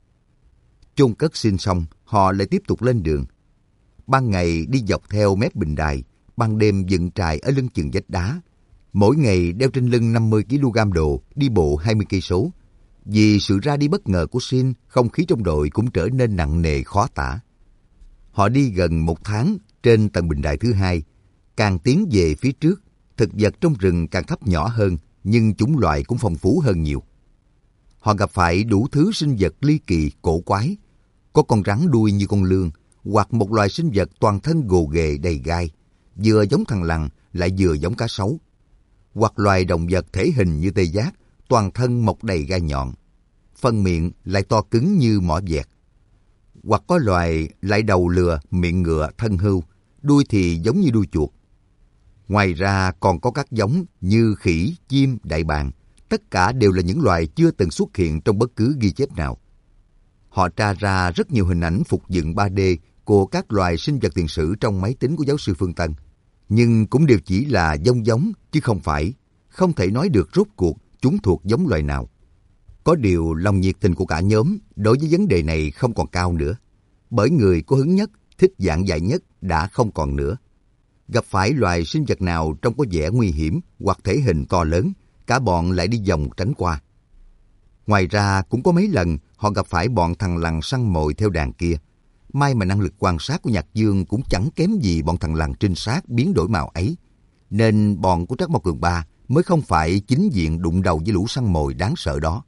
Chôn cất Xin xong, họ lại tiếp tục lên đường. Ban ngày đi dọc theo mép bình đài, ban đêm dựng trại ở lưng chừng vách đá. Mỗi ngày đeo trên lưng 50 kg đồ, đi bộ 20 cây số. Vì sự ra đi bất ngờ của Xin, không khí trong đội cũng trở nên nặng nề khó tả. Họ đi gần một tháng trên tầng bình đài thứ hai. Càng tiến về phía trước, thực vật trong rừng càng thấp nhỏ hơn, nhưng chủng loại cũng phong phú hơn nhiều. Họ gặp phải đủ thứ sinh vật ly kỳ, cổ quái. Có con rắn đuôi như con lươn, hoặc một loài sinh vật toàn thân gồ ghề đầy gai, vừa giống thằn lằn lại vừa giống cá sấu. Hoặc loài động vật thể hình như tê giác, toàn thân mọc đầy gai nhọn, phần miệng lại to cứng như mỏ vẹt. Hoặc có loài lại đầu lừa, miệng ngựa, thân hươu, đuôi thì giống như đuôi chuột. Ngoài ra còn có các giống như khỉ, chim, đại bàng. Tất cả đều là những loài chưa từng xuất hiện trong bất cứ ghi chép nào. Họ tra ra rất nhiều hình ảnh phục dựng 3D của các loài sinh vật tiền sử trong máy tính của giáo sư Phương Tân. Nhưng cũng đều chỉ là giống chứ không phải. Không thể nói được rốt cuộc chúng thuộc giống loài nào. Có điều lòng nhiệt tình của cả nhóm đối với vấn đề này không còn cao nữa. Bởi người có hứng nhất, thích giảng dạy nhất đã không còn nữa. Gặp phải loài sinh vật nào trông có vẻ nguy hiểm hoặc thể hình to lớn, cả bọn lại đi vòng tránh qua. Ngoài ra cũng có mấy lần họ gặp phải bọn thằn lằn săn mồi theo đàn kia. May mà năng lực quan sát của Nhạc Dương cũng chẳng kém gì bọn thằn lằn trinh sát biến đổi màu ấy. Nên bọn của Trắc Mộc Cường Ba mới không phải chính diện đụng đầu với lũ săn mồi đáng sợ đó.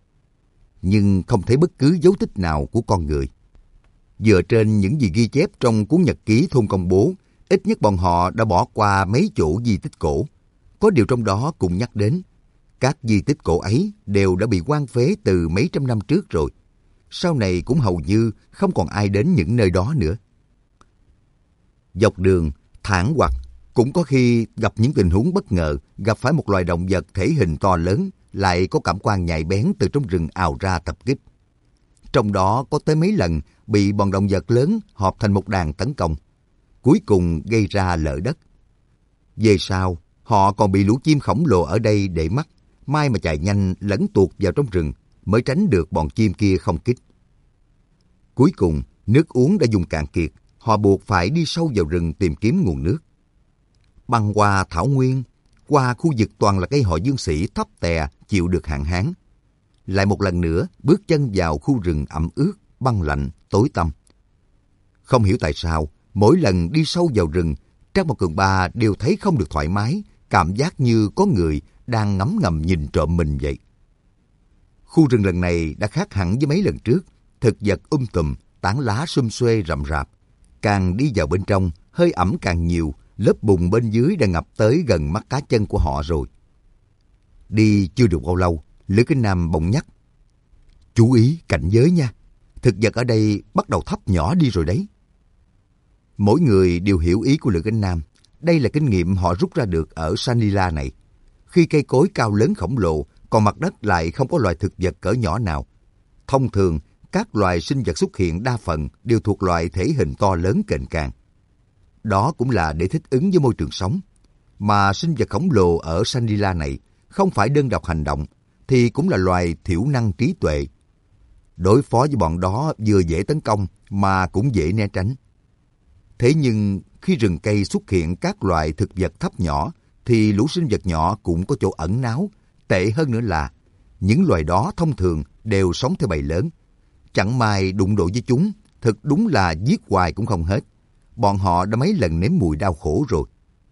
Nhưng không thấy bất cứ dấu tích nào của con người. Dựa trên những gì ghi chép trong cuốn nhật ký thôn công bố, ít nhất bọn họ đã bỏ qua mấy chỗ di tích cổ. Có điều trong đó cũng nhắc đến, các di tích cổ ấy đều đã bị hoang phế từ mấy trăm năm trước rồi. Sau này cũng hầu như không còn ai đến những nơi đó nữa. Dọc đường, thẳng hoặc cũng có khi gặp những tình huống bất ngờ, gặp phải một loài động vật thể hình to lớn, lại có cảm quan nhạy bén từ trong rừng ào ra tập kích. Trong đó có tới mấy lần bị bọn động vật lớn họp thành một đàn tấn công, cuối cùng gây ra lở đất. Về sau, họ còn bị lũ chim khổng lồ ở đây để mắt, may mà chạy nhanh lẫn tuột vào trong rừng mới tránh được bọn chim kia không kích. Cuối cùng, nước uống đã dùng cạn kiệt, họ buộc phải đi sâu vào rừng tìm kiếm nguồn nước. Băng qua thảo nguyên, qua khu vực toàn là cây họ dương sĩ thấp tè chịu được hạn hán. Lại một lần nữa bước chân vào khu rừng ẩm ướt, băng lạnh, tối tăm. Không hiểu tại sao, mỗi lần đi sâu vào rừng, Trác Mộc Cường Ba đều thấy không được thoải mái, cảm giác như có người đang ngấm ngầm nhìn trộm mình vậy. Khu rừng lần này đã khác hẳn với mấy lần trước, thực vật tùm, tán lá xum xuê rậm rạp. Càng đi vào bên trong, hơi ẩm càng nhiều, lớp bùn bên dưới đã ngập tới gần mắt cá chân của họ rồi. Đi chưa được bao lâu, Lữ Kinh Nam bỗng nhắc: chú ý cảnh giới nha, thực vật ở đây bắt đầu thấp nhỏ đi rồi đấy. Mỗi người đều hiểu ý của Lữ Kinh Nam. Đây là kinh nghiệm họ rút ra được ở Sanila này. Khi cây cối cao lớn khổng lồ, còn mặt đất lại không có loài thực vật cỡ nhỏ nào. Thông thường, các loài sinh vật xuất hiện đa phần đều thuộc loài thể hình to lớn kềnh càng. Đó cũng là để thích ứng với môi trường sống. Mà sinh vật khổng lồ ở Sanila này không phải đơn độc hành động, thì cũng là loài thiểu năng trí tuệ. Đối phó với bọn đó vừa dễ tấn công mà cũng dễ né tránh. Thế nhưng khi rừng cây xuất hiện các loài thực vật thấp nhỏ, thì lũ sinh vật nhỏ cũng có chỗ ẩn náu. Tệ hơn nữa là, những loài đó thông thường đều sống theo bầy lớn. Chẳng may đụng độ với chúng, thực đúng là giết hoài cũng không hết. Bọn họ đã mấy lần nếm mùi đau khổ rồi.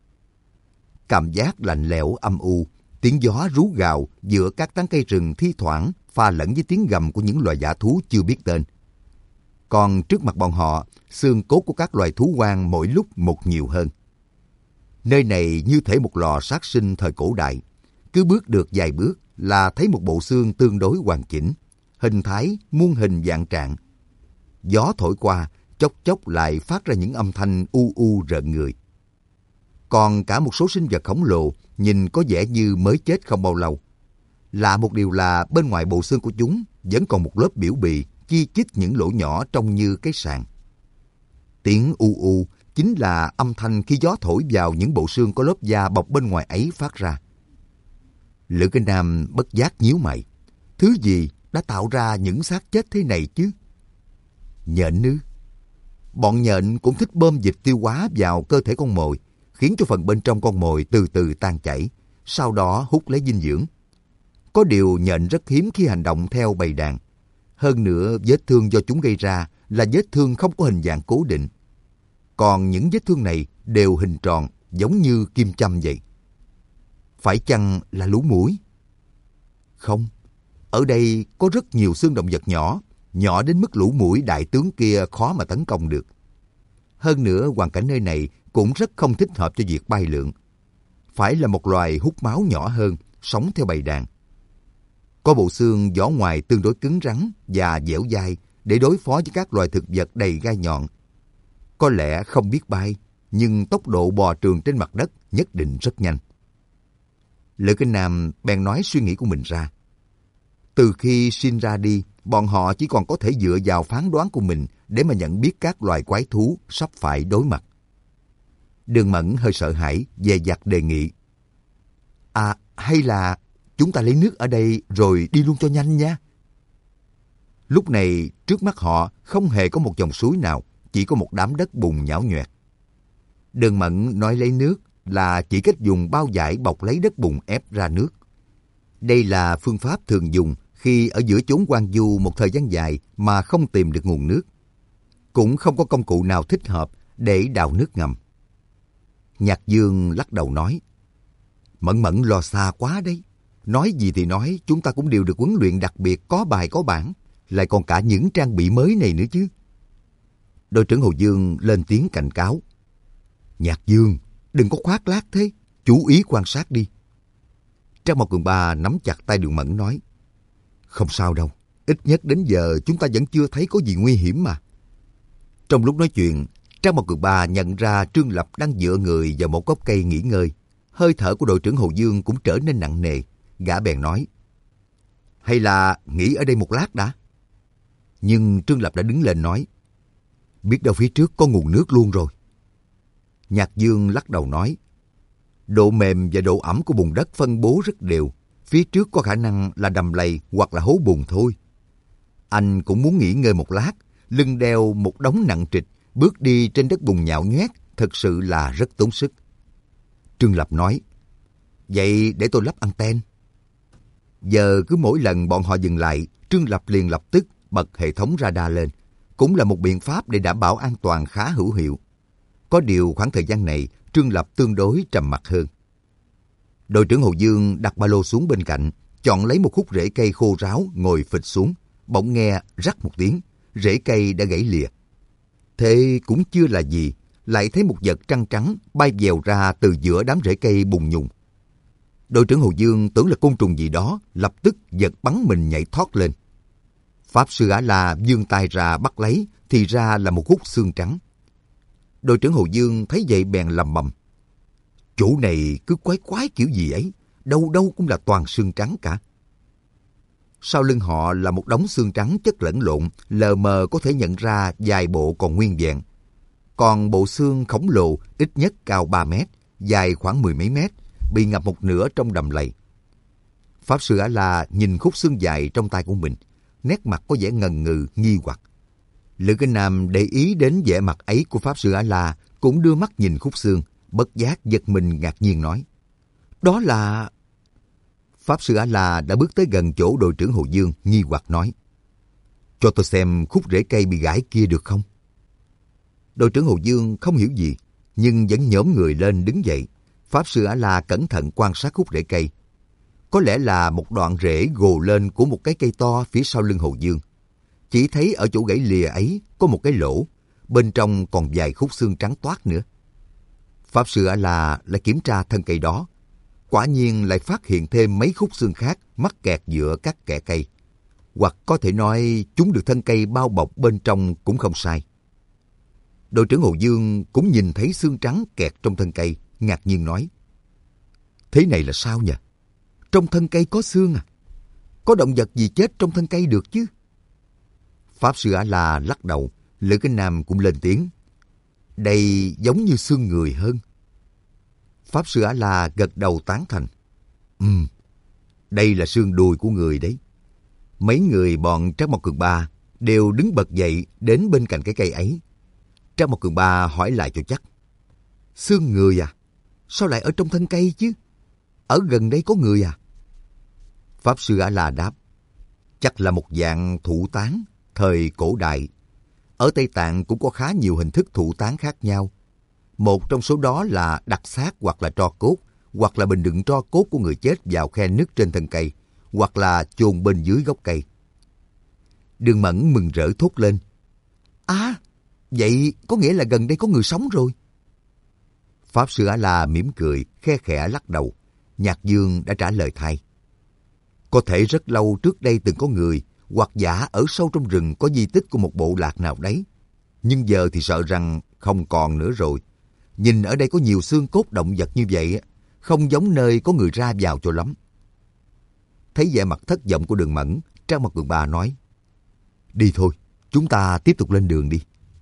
Cảm giác lạnh lẽo âm u, tiếng gió rú gào giữa các tán cây rừng thi thoảng pha lẫn với tiếng gầm của những loài dã thú chưa biết tên. Còn trước mặt bọn họ, xương cốt của các loài thú hoang mỗi lúc một nhiều hơn. Nơi này như thể một lò sát sinh thời cổ đại. Cứ bước được vài bước là thấy một bộ xương tương đối hoàn chỉnh, hình thái muôn hình vạn trạng. Gió thổi qua, chốc chốc lại phát ra những âm thanh u u rợn người. Còn cả một số sinh vật khổng lồ nhìn có vẻ như mới chết không bao lâu. Lạ một điều là bên ngoài bộ xương của chúng vẫn còn một lớp biểu bì chi chít những lỗ nhỏ trông như cái sàn. Tiếng u u chính là âm thanh khi gió thổi vào những bộ xương có lớp da bọc bên ngoài ấy phát ra. Lữ Kinh Nam bất giác nhíu mày. Thứ gì đã tạo ra những xác chết thế này chứ? Nhện ư? Bọn nhện cũng thích bơm dịch tiêu hóa vào cơ thể con mồi, khiến cho phần bên trong con mồi từ từ tan chảy, sau đó hút lấy dinh dưỡng. Có điều nhện rất hiếm khi hành động theo bầy đàn. Hơn nữa, vết thương do chúng gây ra là vết thương không có hình dạng cố định. Còn những vết thương này đều hình tròn, giống như kim châm vậy. Phải chăng là lũ muỗi? Không, ở đây có rất nhiều xương động vật nhỏ, nhỏ đến mức lũ muỗi đại tướng kia khó mà tấn công được. Hơn nữa, hoàn cảnh nơi này cũng rất không thích hợp cho việc bay lượn. Phải là một loài hút máu nhỏ hơn, sống theo bầy đàn. Có bộ xương vỏ ngoài tương đối cứng rắn và dẻo dai để đối phó với các loài thực vật đầy gai nhọn. Có lẽ không biết bay, nhưng tốc độ bò trườn trên mặt đất nhất định rất nhanh. Lữ Kinh Nam bèn nói suy nghĩ của mình ra. Từ khi sinh ra đi, bọn họ chỉ còn có thể dựa vào phán đoán của mình để mà nhận biết các loài quái thú sắp phải đối mặt. Đường Mẫn hơi sợ hãi, dè dặt đề nghị. À, hay là chúng ta lấy nước ở đây rồi đi luôn cho nhanh nha. Lúc này, trước mắt họ không hề có một dòng suối nào, chỉ có một đám đất bùn nhão nhoẹt. Đường Mẫn nói lấy nước là chỉ cách dùng bao vải bọc lấy đất bùn ép ra nước. Đây là phương pháp thường dùng khi ở giữa chốn hoang vu một thời gian dài mà không tìm được nguồn nước. Cũng không có công cụ nào thích hợp để đào nước ngầm. Nhạc Dương lắc đầu nói, Mẫn Mẫn lo xa quá đấy. Nói gì thì nói, chúng ta cũng đều được huấn luyện đặc biệt có bài có bản, lại còn cả những trang bị mới này nữa chứ. Đội trưởng Hồ Dương lên tiếng cảnh cáo. Nhạc Dương, đừng có khoác lác thế, chú ý quan sát đi. Trác Mộc Cường Ba nắm chặt tay Đường Mẫn nói, không sao đâu, ít nhất đến giờ chúng ta vẫn chưa thấy có gì nguy hiểm mà. Trong lúc nói chuyện, Trác Mộc Cường Ba nhận ra Trương Lập đang dựa người vào một gốc cây nghỉ ngơi. Hơi thở của đội trưởng Hồ Dương cũng trở nên nặng nề. Gã bèn nói, hay là nghỉ ở đây một lát đã. Nhưng Trương Lập đã đứng lên nói, biết đâu phía trước có nguồn nước luôn rồi. Nhạc Dương lắc đầu nói, độ mềm và độ ẩm của bùn đất phân bố rất đều. Phía trước có khả năng là đầm lầy hoặc là hố bùn thôi. Anh cũng muốn nghỉ ngơi một lát, lưng đeo một đống nặng trịch, bước đi trên đất bùn nhão nhoét, thật sự là rất tốn sức. Trương Lập nói, vậy để tôi lắp anten. Giờ cứ mỗi lần bọn họ dừng lại, Trương Lập liền lập tức bật hệ thống radar lên. Cũng là một biện pháp để đảm bảo an toàn khá hữu hiệu. Có điều khoảng thời gian này, Trương Lập tương đối trầm mặc hơn. Đội trưởng Hồ Dương đặt ba lô xuống bên cạnh, chọn lấy một khúc rễ cây khô ráo ngồi phịch xuống. Bỗng nghe rắc một tiếng, rễ cây đã gãy lìa. Thế cũng chưa là gì, lại thấy một vật trăng trắng bay vèo ra từ giữa đám rễ cây bùng nhùng. Đội trưởng Hồ Dương tưởng là côn trùng gì đó, lập tức giật bắn mình nhảy thoát lên. Pháp sư A-la vươn tay ra bắt lấy, thì ra là một khúc xương trắng. Đội trưởng Hồ Dương thấy vậy bèn lầm bầm, chỗ này cứ quái quái kiểu gì ấy, đâu đâu cũng là toàn xương trắng cả. Sau lưng họ là một đống xương trắng chất lẫn lộn, lờ mờ có thể nhận ra vài bộ còn nguyên vẹn. Còn bộ xương khổng lồ ít nhất cao 3 mét, dài khoảng 10 mấy mét, bị ngập một nửa trong đầm lầy. Pháp sư A-la nhìn khúc xương dài trong tay của mình, nét mặt có vẻ ngần ngừ, nghi hoặc. Lữ Kinh Nam để ý đến vẻ mặt ấy của Pháp sư A-la, cũng đưa mắt nhìn khúc xương, bất giác giật mình ngạc nhiên nói, đó là... Pháp sư A-la đã bước tới gần chỗ đội trưởng Hồ Dương, nghi hoặc nói, cho tôi xem khúc rễ cây bị gãy kia được không? Đội trưởng Hồ Dương không hiểu gì, nhưng vẫn nhổm người lên đứng dậy. Pháp sư A-la cẩn thận quan sát khúc rễ cây. Có lẽ là một đoạn rễ gồ lên của một cái cây to phía sau lưng Hồ Dương. Chỉ thấy ở chỗ gãy lìa ấy có một cái lỗ, bên trong còn vài khúc xương trắng toát nữa. Pháp sư A-la lại kiểm tra thân cây đó. Quả nhiên lại phát hiện thêm mấy khúc xương khác mắc kẹt giữa các kẽ cây. Hoặc có thể nói chúng được thân cây bao bọc bên trong cũng không sai. Đội trưởng Hồ Dương cũng nhìn thấy xương trắng kẹt trong thân cây, ngạc nhiên nói, thế này là sao nhỉ? Trong thân cây có xương à? Có động vật gì chết trong thân cây được chứ? Pháp sư A-la lắc đầu, Lữ Kinh Nam cũng lên tiếng, đây giống như xương người hơn. Pháp sư A-la gật đầu tán thành, đây là xương đùi của người đấy. Mấy người bọn Trác Mộc Cường Ba đều đứng bật dậy đến bên cạnh cái cây ấy. Trác Mộc Cường Ba hỏi lại cho chắc, xương người à? Sao lại ở trong thân cây chứ? Ở gần đây có người à? Pháp sư A-la đáp, chắc là một dạng thụ tán thời cổ đại. Ở Tây Tạng cũng có khá nhiều hình thức thụ tán khác nhau. Một trong số đó là đặt xác hoặc là tro cốt, hoặc là bình đựng tro cốt của người chết vào khe nứt trên thân cây, hoặc là chôn bên dưới gốc cây. Đường Mẫn mừng rỡ thốt lên, à, vậy có nghĩa là gần đây có người sống rồi. Pháp sư A-la mỉm cười, khe khẽ lắc đầu. Nhạc Dương đã trả lời thay, có thể rất lâu trước đây từng có người hoặc giả ở sâu trong rừng có di tích của một bộ lạc nào đấy. Nhưng giờ thì sợ rằng không còn nữa rồi. Nhìn ở đây có nhiều xương cốt động vật như vậy, không giống nơi có người ra vào cho lắm. Thấy vẻ mặt thất vọng của Đường Mẫn, Trác Mộc Cường Ba nói, đi thôi, chúng ta tiếp tục lên đường đi.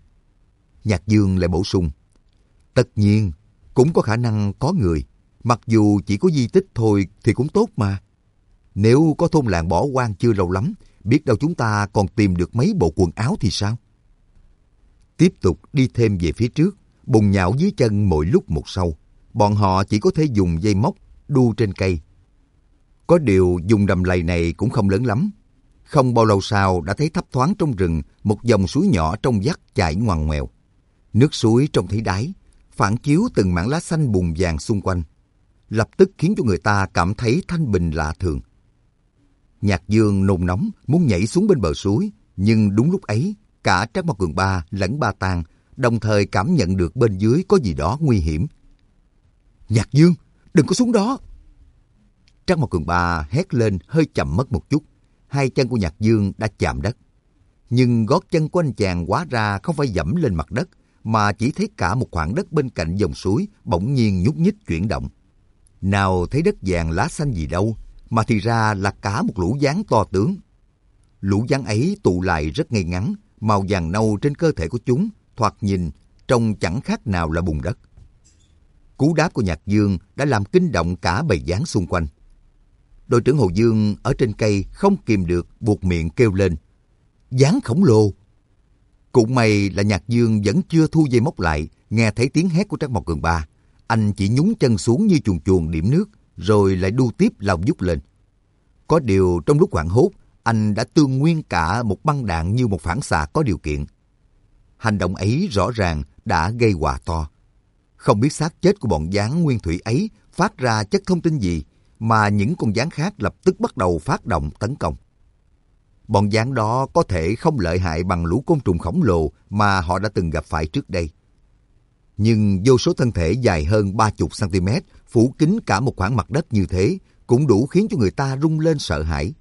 Nhạc Dương lại bổ sung, tất nhiên, cũng có khả năng có người. Mặc dù chỉ có di tích thôi thì cũng tốt mà. Nếu có thôn làng bỏ hoang chưa lâu lắm, biết đâu chúng ta còn tìm được mấy bộ quần áo thì sao? Tiếp tục đi thêm về phía trước, bùn nhão dưới chân mỗi lúc một sâu. Bọn họ chỉ có thể dùng dây móc đu trên cây. Có điều vùng đầm lầy này cũng không lớn lắm. Không bao lâu sau đã thấy thấp thoáng trong rừng một dòng suối nhỏ trong vắt chảy ngoằn ngoèo. Nước suối trông thấy đáy, phản chiếu từng mảng lá xanh bùn vàng xung quanh, lập tức khiến cho người ta cảm thấy thanh bình lạ thường. Nhạc Dương nôn nóng muốn nhảy xuống bên bờ suối, nhưng đúng lúc ấy, cả Trác Mộc Cường Ba lẫn Ba Tàng đồng thời cảm nhận được bên dưới có gì đó nguy hiểm. Nhạc Dương, đừng có xuống đó! Trác Mộc Cường Ba hét lên hơi chậm mất một chút, hai chân của Nhạc Dương đã chạm đất. Nhưng gót chân của anh chàng hóa ra không phải dẫm lên mặt đất, mà chỉ thấy cả một khoảng đất bên cạnh dòng suối bỗng nhiên nhúc nhích chuyển động. Nào thấy đất vàng lá xanh gì đâu, mà thì ra là cả một lũ gián to tướng. Lũ gián ấy tụ lại rất ngay ngắn, màu vàng nâu trên cơ thể của chúng thoạt nhìn trông chẳng khác nào là bùn đất. Cú đáp của Nhạc Dương đã làm kinh động cả bầy gián xung quanh. Đội trưởng Hồ Dương ở trên cây không kìm được buột miệng kêu lên: gián khổng lồ! Cũng may là Nhạc Dương vẫn chưa thu dây móc lại, nghe thấy tiếng hét của Trác Mộc Cường Ba. Anh chỉ nhúng chân xuống như chuồn chuồn điểm nước, rồi lại đu tiếp lao vút lên. Có điều trong lúc hoảng hốt, anh đã tương nguyên cả một băng đạn như một phản xạ có điều kiện. Hành động ấy rõ ràng đã gây họa to. Không biết xác chết của bọn gián nguyên thủy ấy phát ra chất thông tin gì, mà những con gián khác lập tức bắt đầu phát động tấn công. Bọn gián đó có thể không lợi hại bằng lũ côn trùng khổng lồ mà họ đã từng gặp phải trước đây. Nhưng vô số thân thể dài hơn 30 cm phủ kín cả một khoảng mặt đất như thế cũng đủ khiến cho người ta rung lên sợ hãi.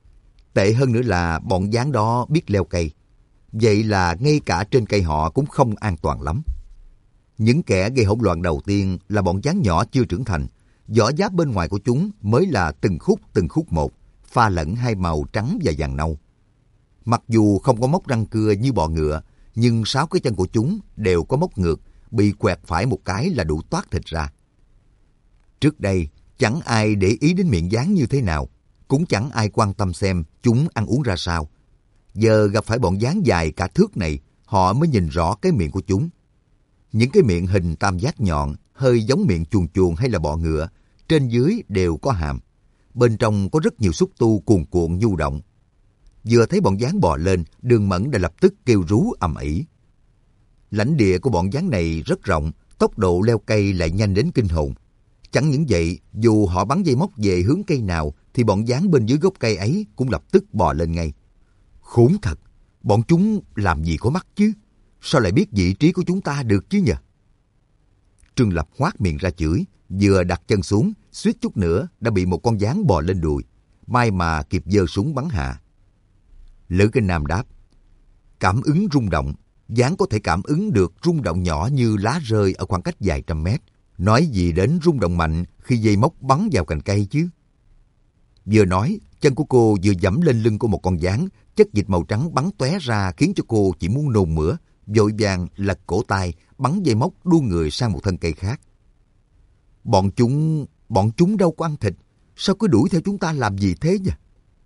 Tệ hơn nữa là bọn gián đó biết leo cây. Vậy là ngay cả trên cây họ cũng không an toàn lắm. Những kẻ gây hỗn loạn đầu tiên là bọn gián nhỏ chưa trưởng thành. Vỏ giáp bên ngoài của chúng mới là từng khúc một, pha lẫn hai màu trắng và vàng nâu. Mặc dù không có móc răng cưa như bọ ngựa, nhưng 6 cái chân của chúng đều có móc ngược, bị quẹt phải một cái là đủ toát thịt ra. Trước đây, chẳng ai để ý đến miệng gián như thế nào, cũng chẳng ai quan tâm xem chúng ăn uống ra sao. Giờ gặp phải bọn gián dài cả thước này, họ mới nhìn rõ cái miệng của chúng. Những cái miệng hình tam giác nhọn, hơi giống miệng chuồn chuồn hay là bọ ngựa, trên dưới đều có hàm. Bên trong có rất nhiều xúc tu cuồn cuộn du động. Vừa thấy bọn gián bò lên, Đường Mẫn đã lập tức kêu rú ầm ĩ. Lãnh địa của bọn gián này rất rộng, tốc độ leo cây lại nhanh đến kinh hồn. Chẳng những vậy, dù họ bắn dây móc về hướng cây nào, thì bọn gián bên dưới gốc cây ấy cũng lập tức bò lên ngay. Khốn thật, bọn chúng làm gì có mắt chứ? Sao lại biết vị trí của chúng ta được chứ nhỉ? Trương Lập hoác miệng ra chửi, vừa đặt chân xuống, suýt chút nữa đã bị một con gián bò lên đùi. May mà kịp giơ súng bắn hạ. Lữ Kinh Nam đáp: cảm ứng rung động. Gián có thể cảm ứng được rung động nhỏ như lá rơi ở khoảng cách vài trăm mét. Nói gì đến rung động mạnh khi dây móc bắn vào cành cây chứ? Vừa nói, chân của cô vừa giẫm lên lưng của một con gián, chất dịch màu trắng bắn tóe ra khiến cho cô chỉ muốn nôn mửa, vội vàng lật cổ tay, bắn dây móc đu người sang một thân cây khác. Bọn chúng đâu có ăn thịt, sao cứ đuổi theo chúng ta làm gì thế nhỉ?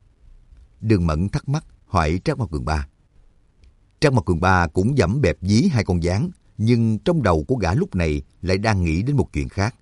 Đường Mẫn thắc mắc hỏi Trác Mộc Cường Ba. Trác Mộc Cường Ba cũng giẫm bẹp dí hai con gián, nhưng trong đầu của gã lúc này lại đang nghĩ đến một chuyện khác.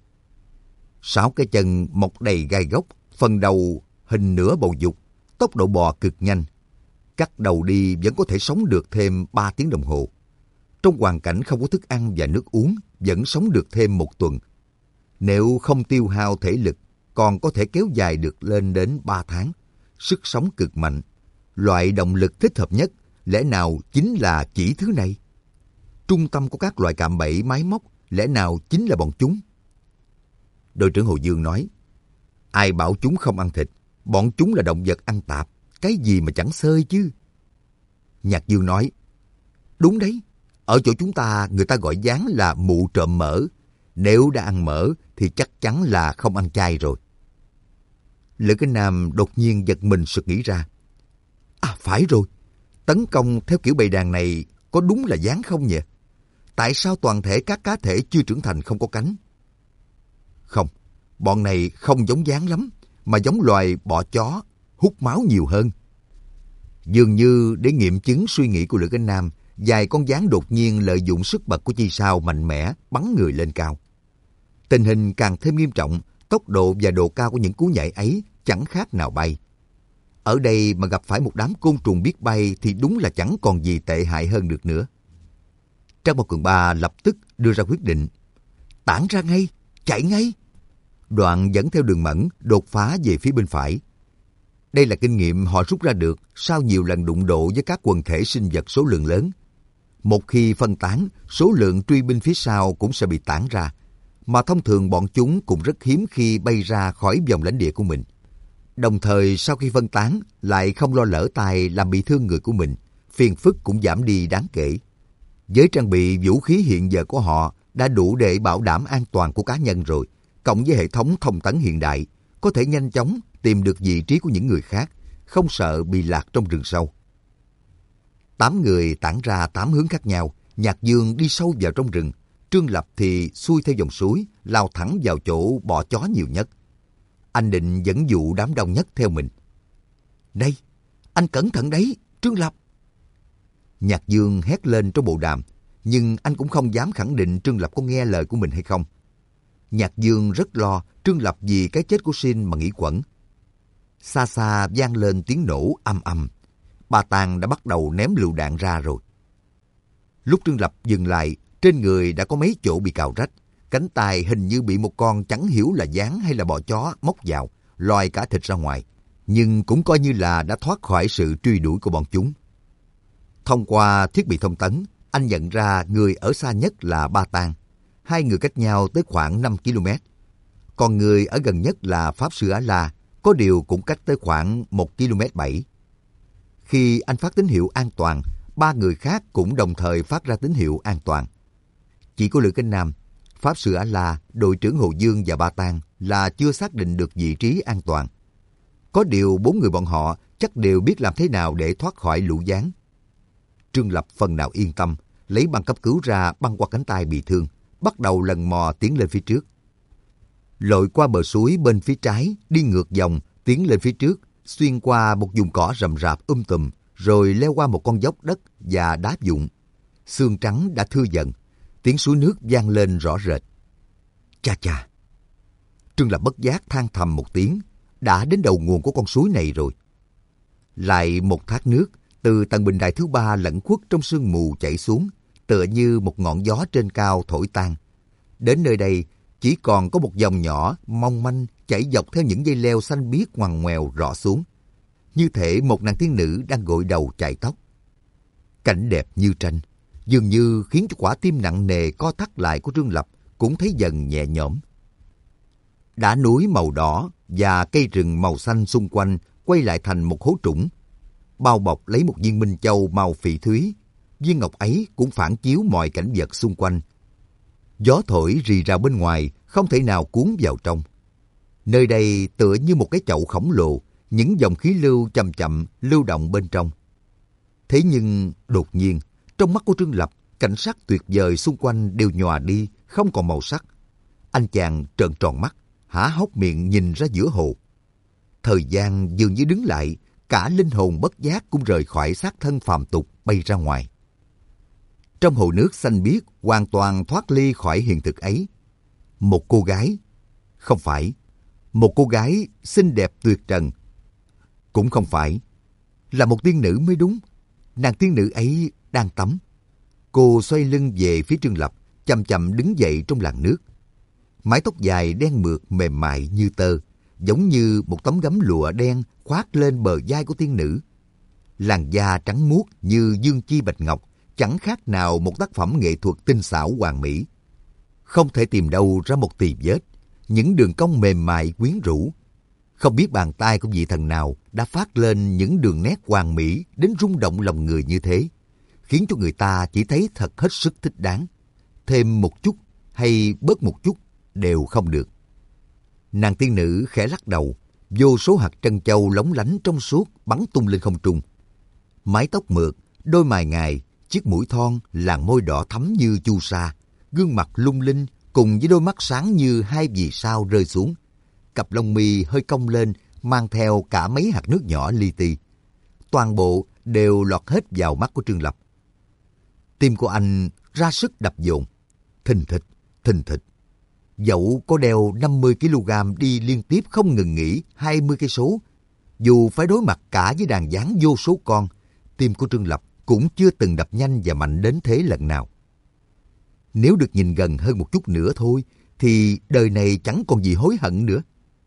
6 cái chân mọc đầy gai góc, phần đầu hình nửa bầu dục, tốc độ bò cực nhanh. Cắt đầu đi vẫn có thể sống được thêm 3 tiếng đồng hồ. Trong hoàn cảnh không có thức ăn và nước uống, vẫn sống được thêm 1 tuần. Nếu không tiêu hao thể lực, còn có thể kéo dài được lên đến 3 tháng. Sức sống cực mạnh. Loại động lực thích hợp nhất, lẽ nào chính là chỉ thứ này? Trung tâm của các loại cạm bẫy máy móc, lẽ nào chính là bọn chúng? Đội trưởng Hồ Dương nói: ai bảo chúng không ăn thịt? Bọn chúng là động vật ăn tạp, cái gì mà chẳng xơi chứ? Nhạc Dương nói: đúng đấy, ở chỗ chúng ta người ta gọi gián là mụ trộm mỡ. Nếu đã ăn mỡ thì chắc chắn là không ăn chay rồi. Lữ Kinh Nam đột nhiên giật mình sực nghĩ ra. À phải rồi, tấn công theo kiểu bầy đàn này có đúng là gián không nhỉ? Tại sao toàn thể các cá thể chưa trưởng thành không có cánh? Không, bọn này không giống gián lắm, mà giống loài bọ chó, hút máu nhiều hơn. Dường như để nghiệm chứng suy nghĩ của Lữ Kinh Nam, vài con gián đột nhiên lợi dụng sức bật của chi sao mạnh mẽ bắn người lên cao. Tình hình càng thêm nghiêm trọng, tốc độ và độ cao của những cú nhảy ấy chẳng khác nào bay. Ở đây mà gặp phải một đám côn trùng biết bay thì đúng là chẳng còn gì tệ hại hơn được nữa. Trác Mộc Cường Ba lập tức đưa ra quyết định. Tản ra ngay, chạy ngay. Đoạn dẫn theo Đường Mẫn đột phá về phía bên phải. Đây là kinh nghiệm họ rút ra được sau nhiều lần đụng độ với các quần thể sinh vật số lượng lớn. Một khi phân tán, số lượng truy binh phía sau cũng sẽ bị tản ra. Mà thông thường bọn chúng cũng rất hiếm khi bay ra khỏi vòng lãnh địa của mình. Đồng thời sau khi phân tán lại không lo lỡ tay làm bị thương người của mình, phiền phức cũng giảm đi đáng kể. Với trang bị vũ khí hiện giờ của họ đã đủ để bảo đảm an toàn của cá nhân rồi, cộng với hệ thống thông tấn hiện đại, có thể nhanh chóng tìm được vị trí của những người khác, không sợ bị lạc trong rừng sâu. 8 người tản ra 8 hướng khác nhau, Nhạc Dương đi sâu vào trong rừng, Trương Lập thì xuôi theo dòng suối, lao thẳng vào chỗ bọ chó nhiều nhất. Anh định dẫn dụ đám đông nhất theo mình. Này, anh cẩn thận đấy, Trương Lập! Nhạc Dương hét lên trong bộ đàm, nhưng anh cũng không dám khẳng định Trương Lập có nghe lời của mình hay không. Nhạc Dương rất lo Trương Lập vì cái chết của Sin mà nghĩ quẩn. Xa xa vang lên tiếng nổ ầm ầm. Ba Tàng đã bắt đầu ném lựu đạn ra rồi. Lúc Trương Lập dừng lại, trên người đã có mấy chỗ bị cào rách. Cánh tay hình như bị một con chẳng hiểu là gián hay là bọ chó móc vào, lòi cả thịt ra ngoài. Nhưng cũng coi như là đã thoát khỏi sự truy đuổi của bọn chúng. Thông qua thiết bị thông tấn, anh nhận ra người ở xa nhất là Ba Tàng. Hai người cách nhau tới khoảng 5 km. Còn người ở gần nhất là Pháp Sư Á-La, có điều cũng cách tới khoảng 1 km 7. Khi anh phát tín hiệu an toàn, ba người khác cũng đồng thời phát ra tín hiệu an toàn. Chỉ có Lữ Cánh Nam, Pháp Sư Á-La, đội trưởng Hồ Dương và Ba Tàng là chưa xác định được vị trí an toàn. Có điều 4 người bọn họ chắc đều biết làm thế nào để thoát khỏi lũ gián. Trương Lập phần nào yên tâm, lấy băng cấp cứu ra băng qua cánh tay bị thương, bắt đầu lần mò tiến lên phía trước. Lội qua bờ suối bên phía trái, đi ngược dòng, tiến lên phía trước, xuyên qua một vùng cỏ rậm rạp tùm, rồi leo qua một con dốc đất và đá vụn. Sương trắng đã thưa dần, tiếng suối nước vang lên rõ rệt. Chà chà! Trương Lập bất giác than thầm một tiếng, đã đến đầu nguồn của con suối này rồi. Lại một thác nước, từ tầng bình đài thứ 3 lẫn khuất trong sương mù chảy xuống, tựa như một ngọn gió trên cao thổi tan. Đến nơi đây, chỉ còn có một dòng nhỏ, mong manh, chảy dọc theo những dây leo xanh biếc ngoằn ngoèo rọ xuống. Như thể một nàng tiên nữ đang gội đầu chải tóc. Cảnh đẹp như tranh, dường như khiến cho quả tim nặng nề co thắt lại của Trương Lập cũng thấy dần nhẹ nhõm. Đá núi màu đỏ và cây rừng màu xanh xung quanh quay lại thành một hố trũng, bao bọc lấy một viên minh châu màu phỉ thúy. Viên ngọc ấy cũng phản chiếu mọi cảnh vật xung quanh. Gió thổi rì rào bên ngoài, không thể nào cuốn vào trong. Nơi đây tựa như một cái chậu khổng lồ, những dòng khí lưu chậm chậm lưu động bên trong. Thế nhưng đột nhiên, trong mắt của Trương Lập, cảnh sắc tuyệt vời xung quanh đều nhòa đi, không còn màu sắc. Anh chàng trợn tròn mắt, há hốc miệng nhìn ra giữa hồ. Thời gian dường như đứng lại, cả linh hồn bất giác cũng rời khỏi xác thân phàm tục bay ra ngoài. Trong hồ nước xanh biếc, hoàn toàn thoát ly khỏi hiện thực ấy. Một cô gái, không phải, một cô gái xinh đẹp tuyệt trần. Cũng không phải, là một tiên nữ mới đúng. Nàng tiên nữ ấy đang tắm. Cô xoay lưng về phía Trương Lập, chậm chậm đứng dậy trong làn nước. Mái tóc dài đen mượt mềm mại như tơ, giống như một tấm gấm lụa đen khoác lên bờ vai của tiên nữ. Làn da trắng muốt như dương chi bạch ngọc, chẳng khác nào một tác phẩm nghệ thuật tinh xảo hoàn mỹ. Không thể tìm đâu ra một tì vết, những đường cong mềm mại quyến rũ. Không biết bàn tay của vị thần nào đã phát lên những đường nét hoàn mỹ đến rung động lòng người như thế, khiến cho người ta chỉ thấy thật hết sức thích đáng. Thêm một chút hay bớt một chút đều không được. Nàng tiên nữ khẽ lắc đầu, vô số hạt trân châu lóng lánh trong suốt bắn tung lên không trung. Mái tóc mượt, đôi mày ngài, chiếc mũi thon, làn môi đỏ thắm như chu sa, gương mặt lung linh cùng với đôi mắt sáng như hai vì sao rơi xuống. Cặp lông mi hơi cong lên, mang theo cả mấy hạt nước nhỏ li ti. Toàn bộ đều lọt hết vào mắt của Trương Lập. Tim của anh ra sức đập dồn, thình thịch, thình thịch. Dẫu có đeo 50 kg đi liên tiếp không ngừng nghỉ 20 cây số, dù phải đối mặt cả với đàn gián vô số con, tim của Trương Lập cũng chưa từng đập nhanh và mạnh đến thế lần nào. Nếu được nhìn gần hơn một chút nữa thôi, thì đời này chẳng còn gì hối hận nữa.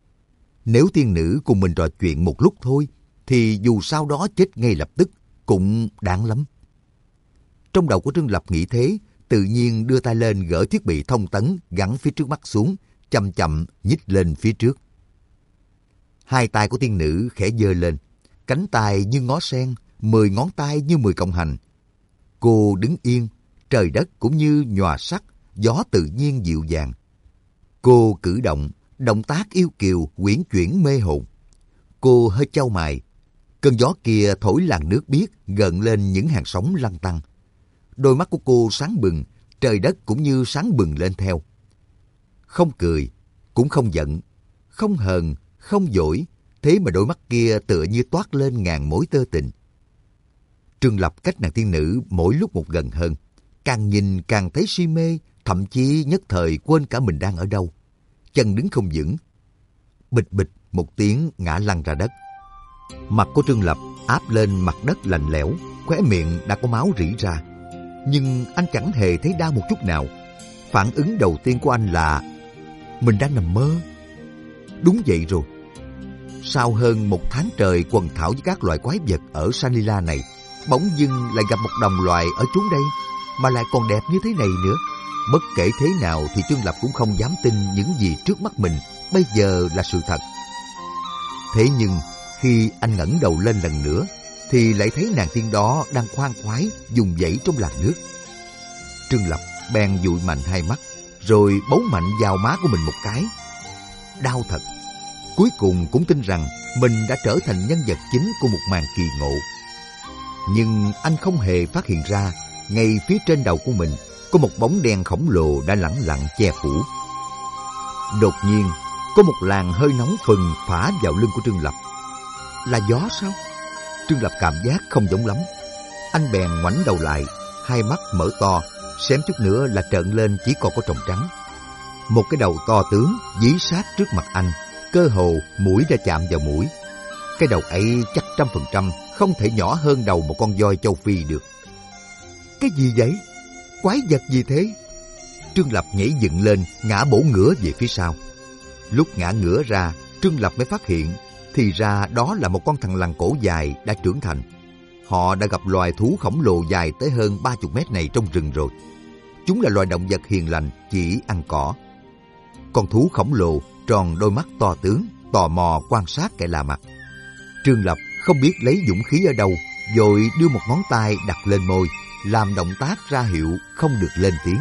Nếu tiên nữ cùng mình trò chuyện một lúc thôi, thì dù sau đó chết ngay lập tức, cũng đáng lắm. Trong đầu của Trương Lập nghĩ thế, tự nhiên đưa tay lên gỡ thiết bị thông tấn gắn phía trước mắt xuống, chậm chậm nhích lên phía trước. Hai tay của tiên nữ khẽ giơ lên, cánh tay như ngó sen, 10 ngón tay như 10 cọng hành. Cô đứng yên, trời đất cũng như nhòa sắc, gió tự nhiên dịu dàng. Cô cử động, động tác yêu kiều, uyển chuyển mê hồn. Cô hơi chau mày, cơn gió kia thổi làn nước biếc gợn lên những hàng sóng lăn tăn. Đôi mắt của cô sáng bừng, trời đất cũng như sáng bừng lên theo. Không cười, cũng không giận, không hờn, không dỗi, thế mà đôi mắt kia tựa như toát lên ngàn mối tơ tình. Trương Lập cách nàng tiên nữ mỗi lúc một gần hơn, càng nhìn càng thấy si mê, thậm chí nhất thời quên cả mình đang ở đâu. Chân đứng không vững, bịch bịch một tiếng ngã lăn ra đất. Mặt của Trương Lập áp lên mặt đất lạnh lẽo, khóe miệng đã có máu rỉ ra. Nhưng anh chẳng hề thấy đau một chút nào. Phản ứng đầu tiên của anh là mình đang nằm mơ. Đúng vậy rồi. Sau hơn 1 tháng trời quần thảo với các loại quái vật ở Sanila này, bỗng dưng lại gặp một đồng loài ở chốn đây, mà lại còn đẹp như thế này nữa. Bất kể thế nào thì Trương Lập cũng không dám tin những gì trước mắt mình bây giờ là sự thật. Thế nhưng khi anh ngẩng đầu lên lần nữa thì lại thấy nàng tiên đó đang khoan khoái dùng dãy trong làn nước. Trương Lập bèn dụi mạnh hai mắt, rồi bấu mạnh vào má của mình một cái. Đau thật. Cuối cùng cũng tin rằng mình đã trở thành nhân vật chính của một màn kỳ ngộ. Nhưng anh không hề phát hiện ra, ngay phía trên đầu của mình có một bóng đen khổng lồ đã lẳng lặng che phủ. Đột nhiên, có một làn hơi nóng phừng phả vào lưng của Trương Lập. Là gió sao? Trương Lập cảm giác không giống lắm. Anh bèn ngoảnh đầu lại, hai mắt mở to, xém chút nữa là trợn lên chỉ còn có tròng trắng. Một cái đầu to tướng dí sát trước mặt anh, cơ hồ mũi đã chạm vào mũi. Cái đầu ấy chắc 100% không thể nhỏ hơn đầu một con voi châu Phi được. Cái gì vậy? Quái vật gì thế? Trương Lập nhảy dựng lên, ngã bổ ngửa về phía sau. Lúc ngã ngửa ra, Trương Lập mới phát hiện, thì ra đó là một con thằn lằn cổ dài đã trưởng thành. Họ đã gặp loài thú khổng lồ dài tới hơn 30 mét này trong rừng rồi. Chúng là loài động vật hiền lành, chỉ ăn cỏ. Con thú khổng lồ tròn đôi mắt to tướng, tò mò quan sát kẻ lạ mặt. Trương Lập không biết lấy dũng khí ở đâu, vội đưa một ngón tay đặt lên môi, làm động tác ra hiệu không được lên tiếng.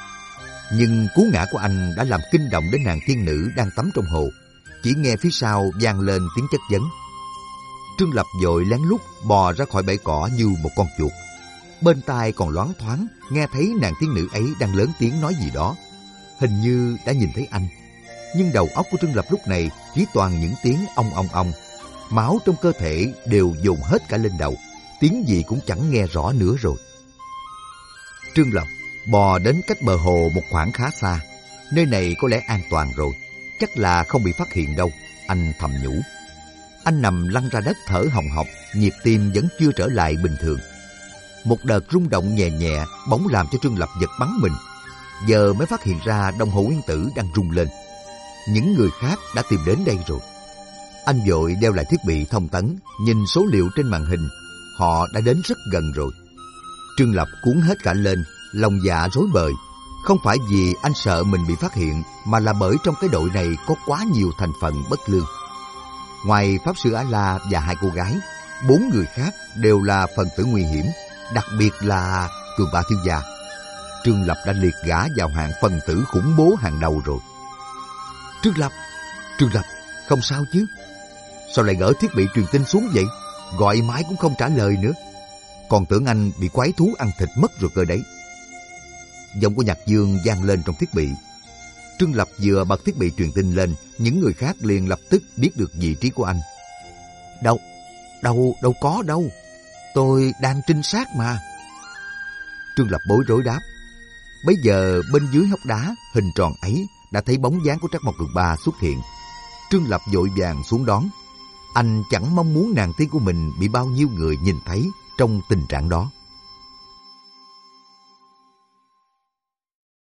Nhưng cú ngã của anh đã làm kinh động đến nàng tiên nữ đang tắm trong hồ. Chỉ nghe phía sau vang lên tiếng chất vấn. Trương Lập vội lén lút bò ra khỏi bãi cỏ như một con chuột. Bên tai còn loáng thoáng nghe thấy nàng tiên nữ ấy đang lớn tiếng nói gì đó. Hình như đã nhìn thấy anh. Nhưng đầu óc của Trương Lập lúc này chỉ toàn những tiếng ong ong ong. Máu trong cơ thể đều dồn hết cả lên đầu. Tiếng gì cũng chẳng nghe rõ nữa rồi. Trương Lập bò đến cách bờ hồ một khoảng khá xa. Nơi này có lẽ an toàn rồi, chắc là không bị phát hiện đâu, anh thầm nhủ. Anh nằm lăn ra đất thở hồng hộc, nhịp tim vẫn chưa trở lại bình thường. Một đợt rung động nhẹ nhẹ bỗng làm cho Trương Lập giật bắn mình. Giờ mới phát hiện ra đồng hồ nguyên tử đang rung lên. Những người khác đã tìm đến đây rồi. Anh vội đeo lại thiết bị thông tấn, nhìn số liệu trên màn hình. Họ đã đến rất gần rồi. Trương Lập cuốn hết cả lên, lòng dạ rối bời. Không phải vì anh sợ mình bị phát hiện, mà là bởi trong cái đội này có quá nhiều thành phần bất lương. Ngoài Pháp Sư A-La và 2 cô gái, 4 người khác đều là phần tử nguy hiểm, đặc biệt là Cường Ba thiếu gia. Trương Lập đã liệt gã vào hạng phần tử khủng bố hàng đầu rồi. Trương Lập, không sao chứ? Sao lại gỡ thiết bị truyền tin xuống vậy? Gọi mãi cũng không trả lời nữa. Còn tưởng anh bị quái thú ăn thịt mất rồi cơ đấy. Giọng của Nhạc Dương vang lên trong thiết bị. Trương Lập vừa bật thiết bị truyền tin lên, những người khác liền lập tức biết được vị trí của anh. Đâu có đâu. Tôi đang trinh sát mà. Trương Lập bối rối đáp. Bấy giờ bên dưới hốc đá hình tròn ấy đã thấy bóng dáng của Trắc Mộc Cường Ba xuất hiện. Trương Lập vội vàng xuống đón. Anh chẳng mong muốn nàng tiên của mình bị bao nhiêu người nhìn thấy trong tình trạng đó.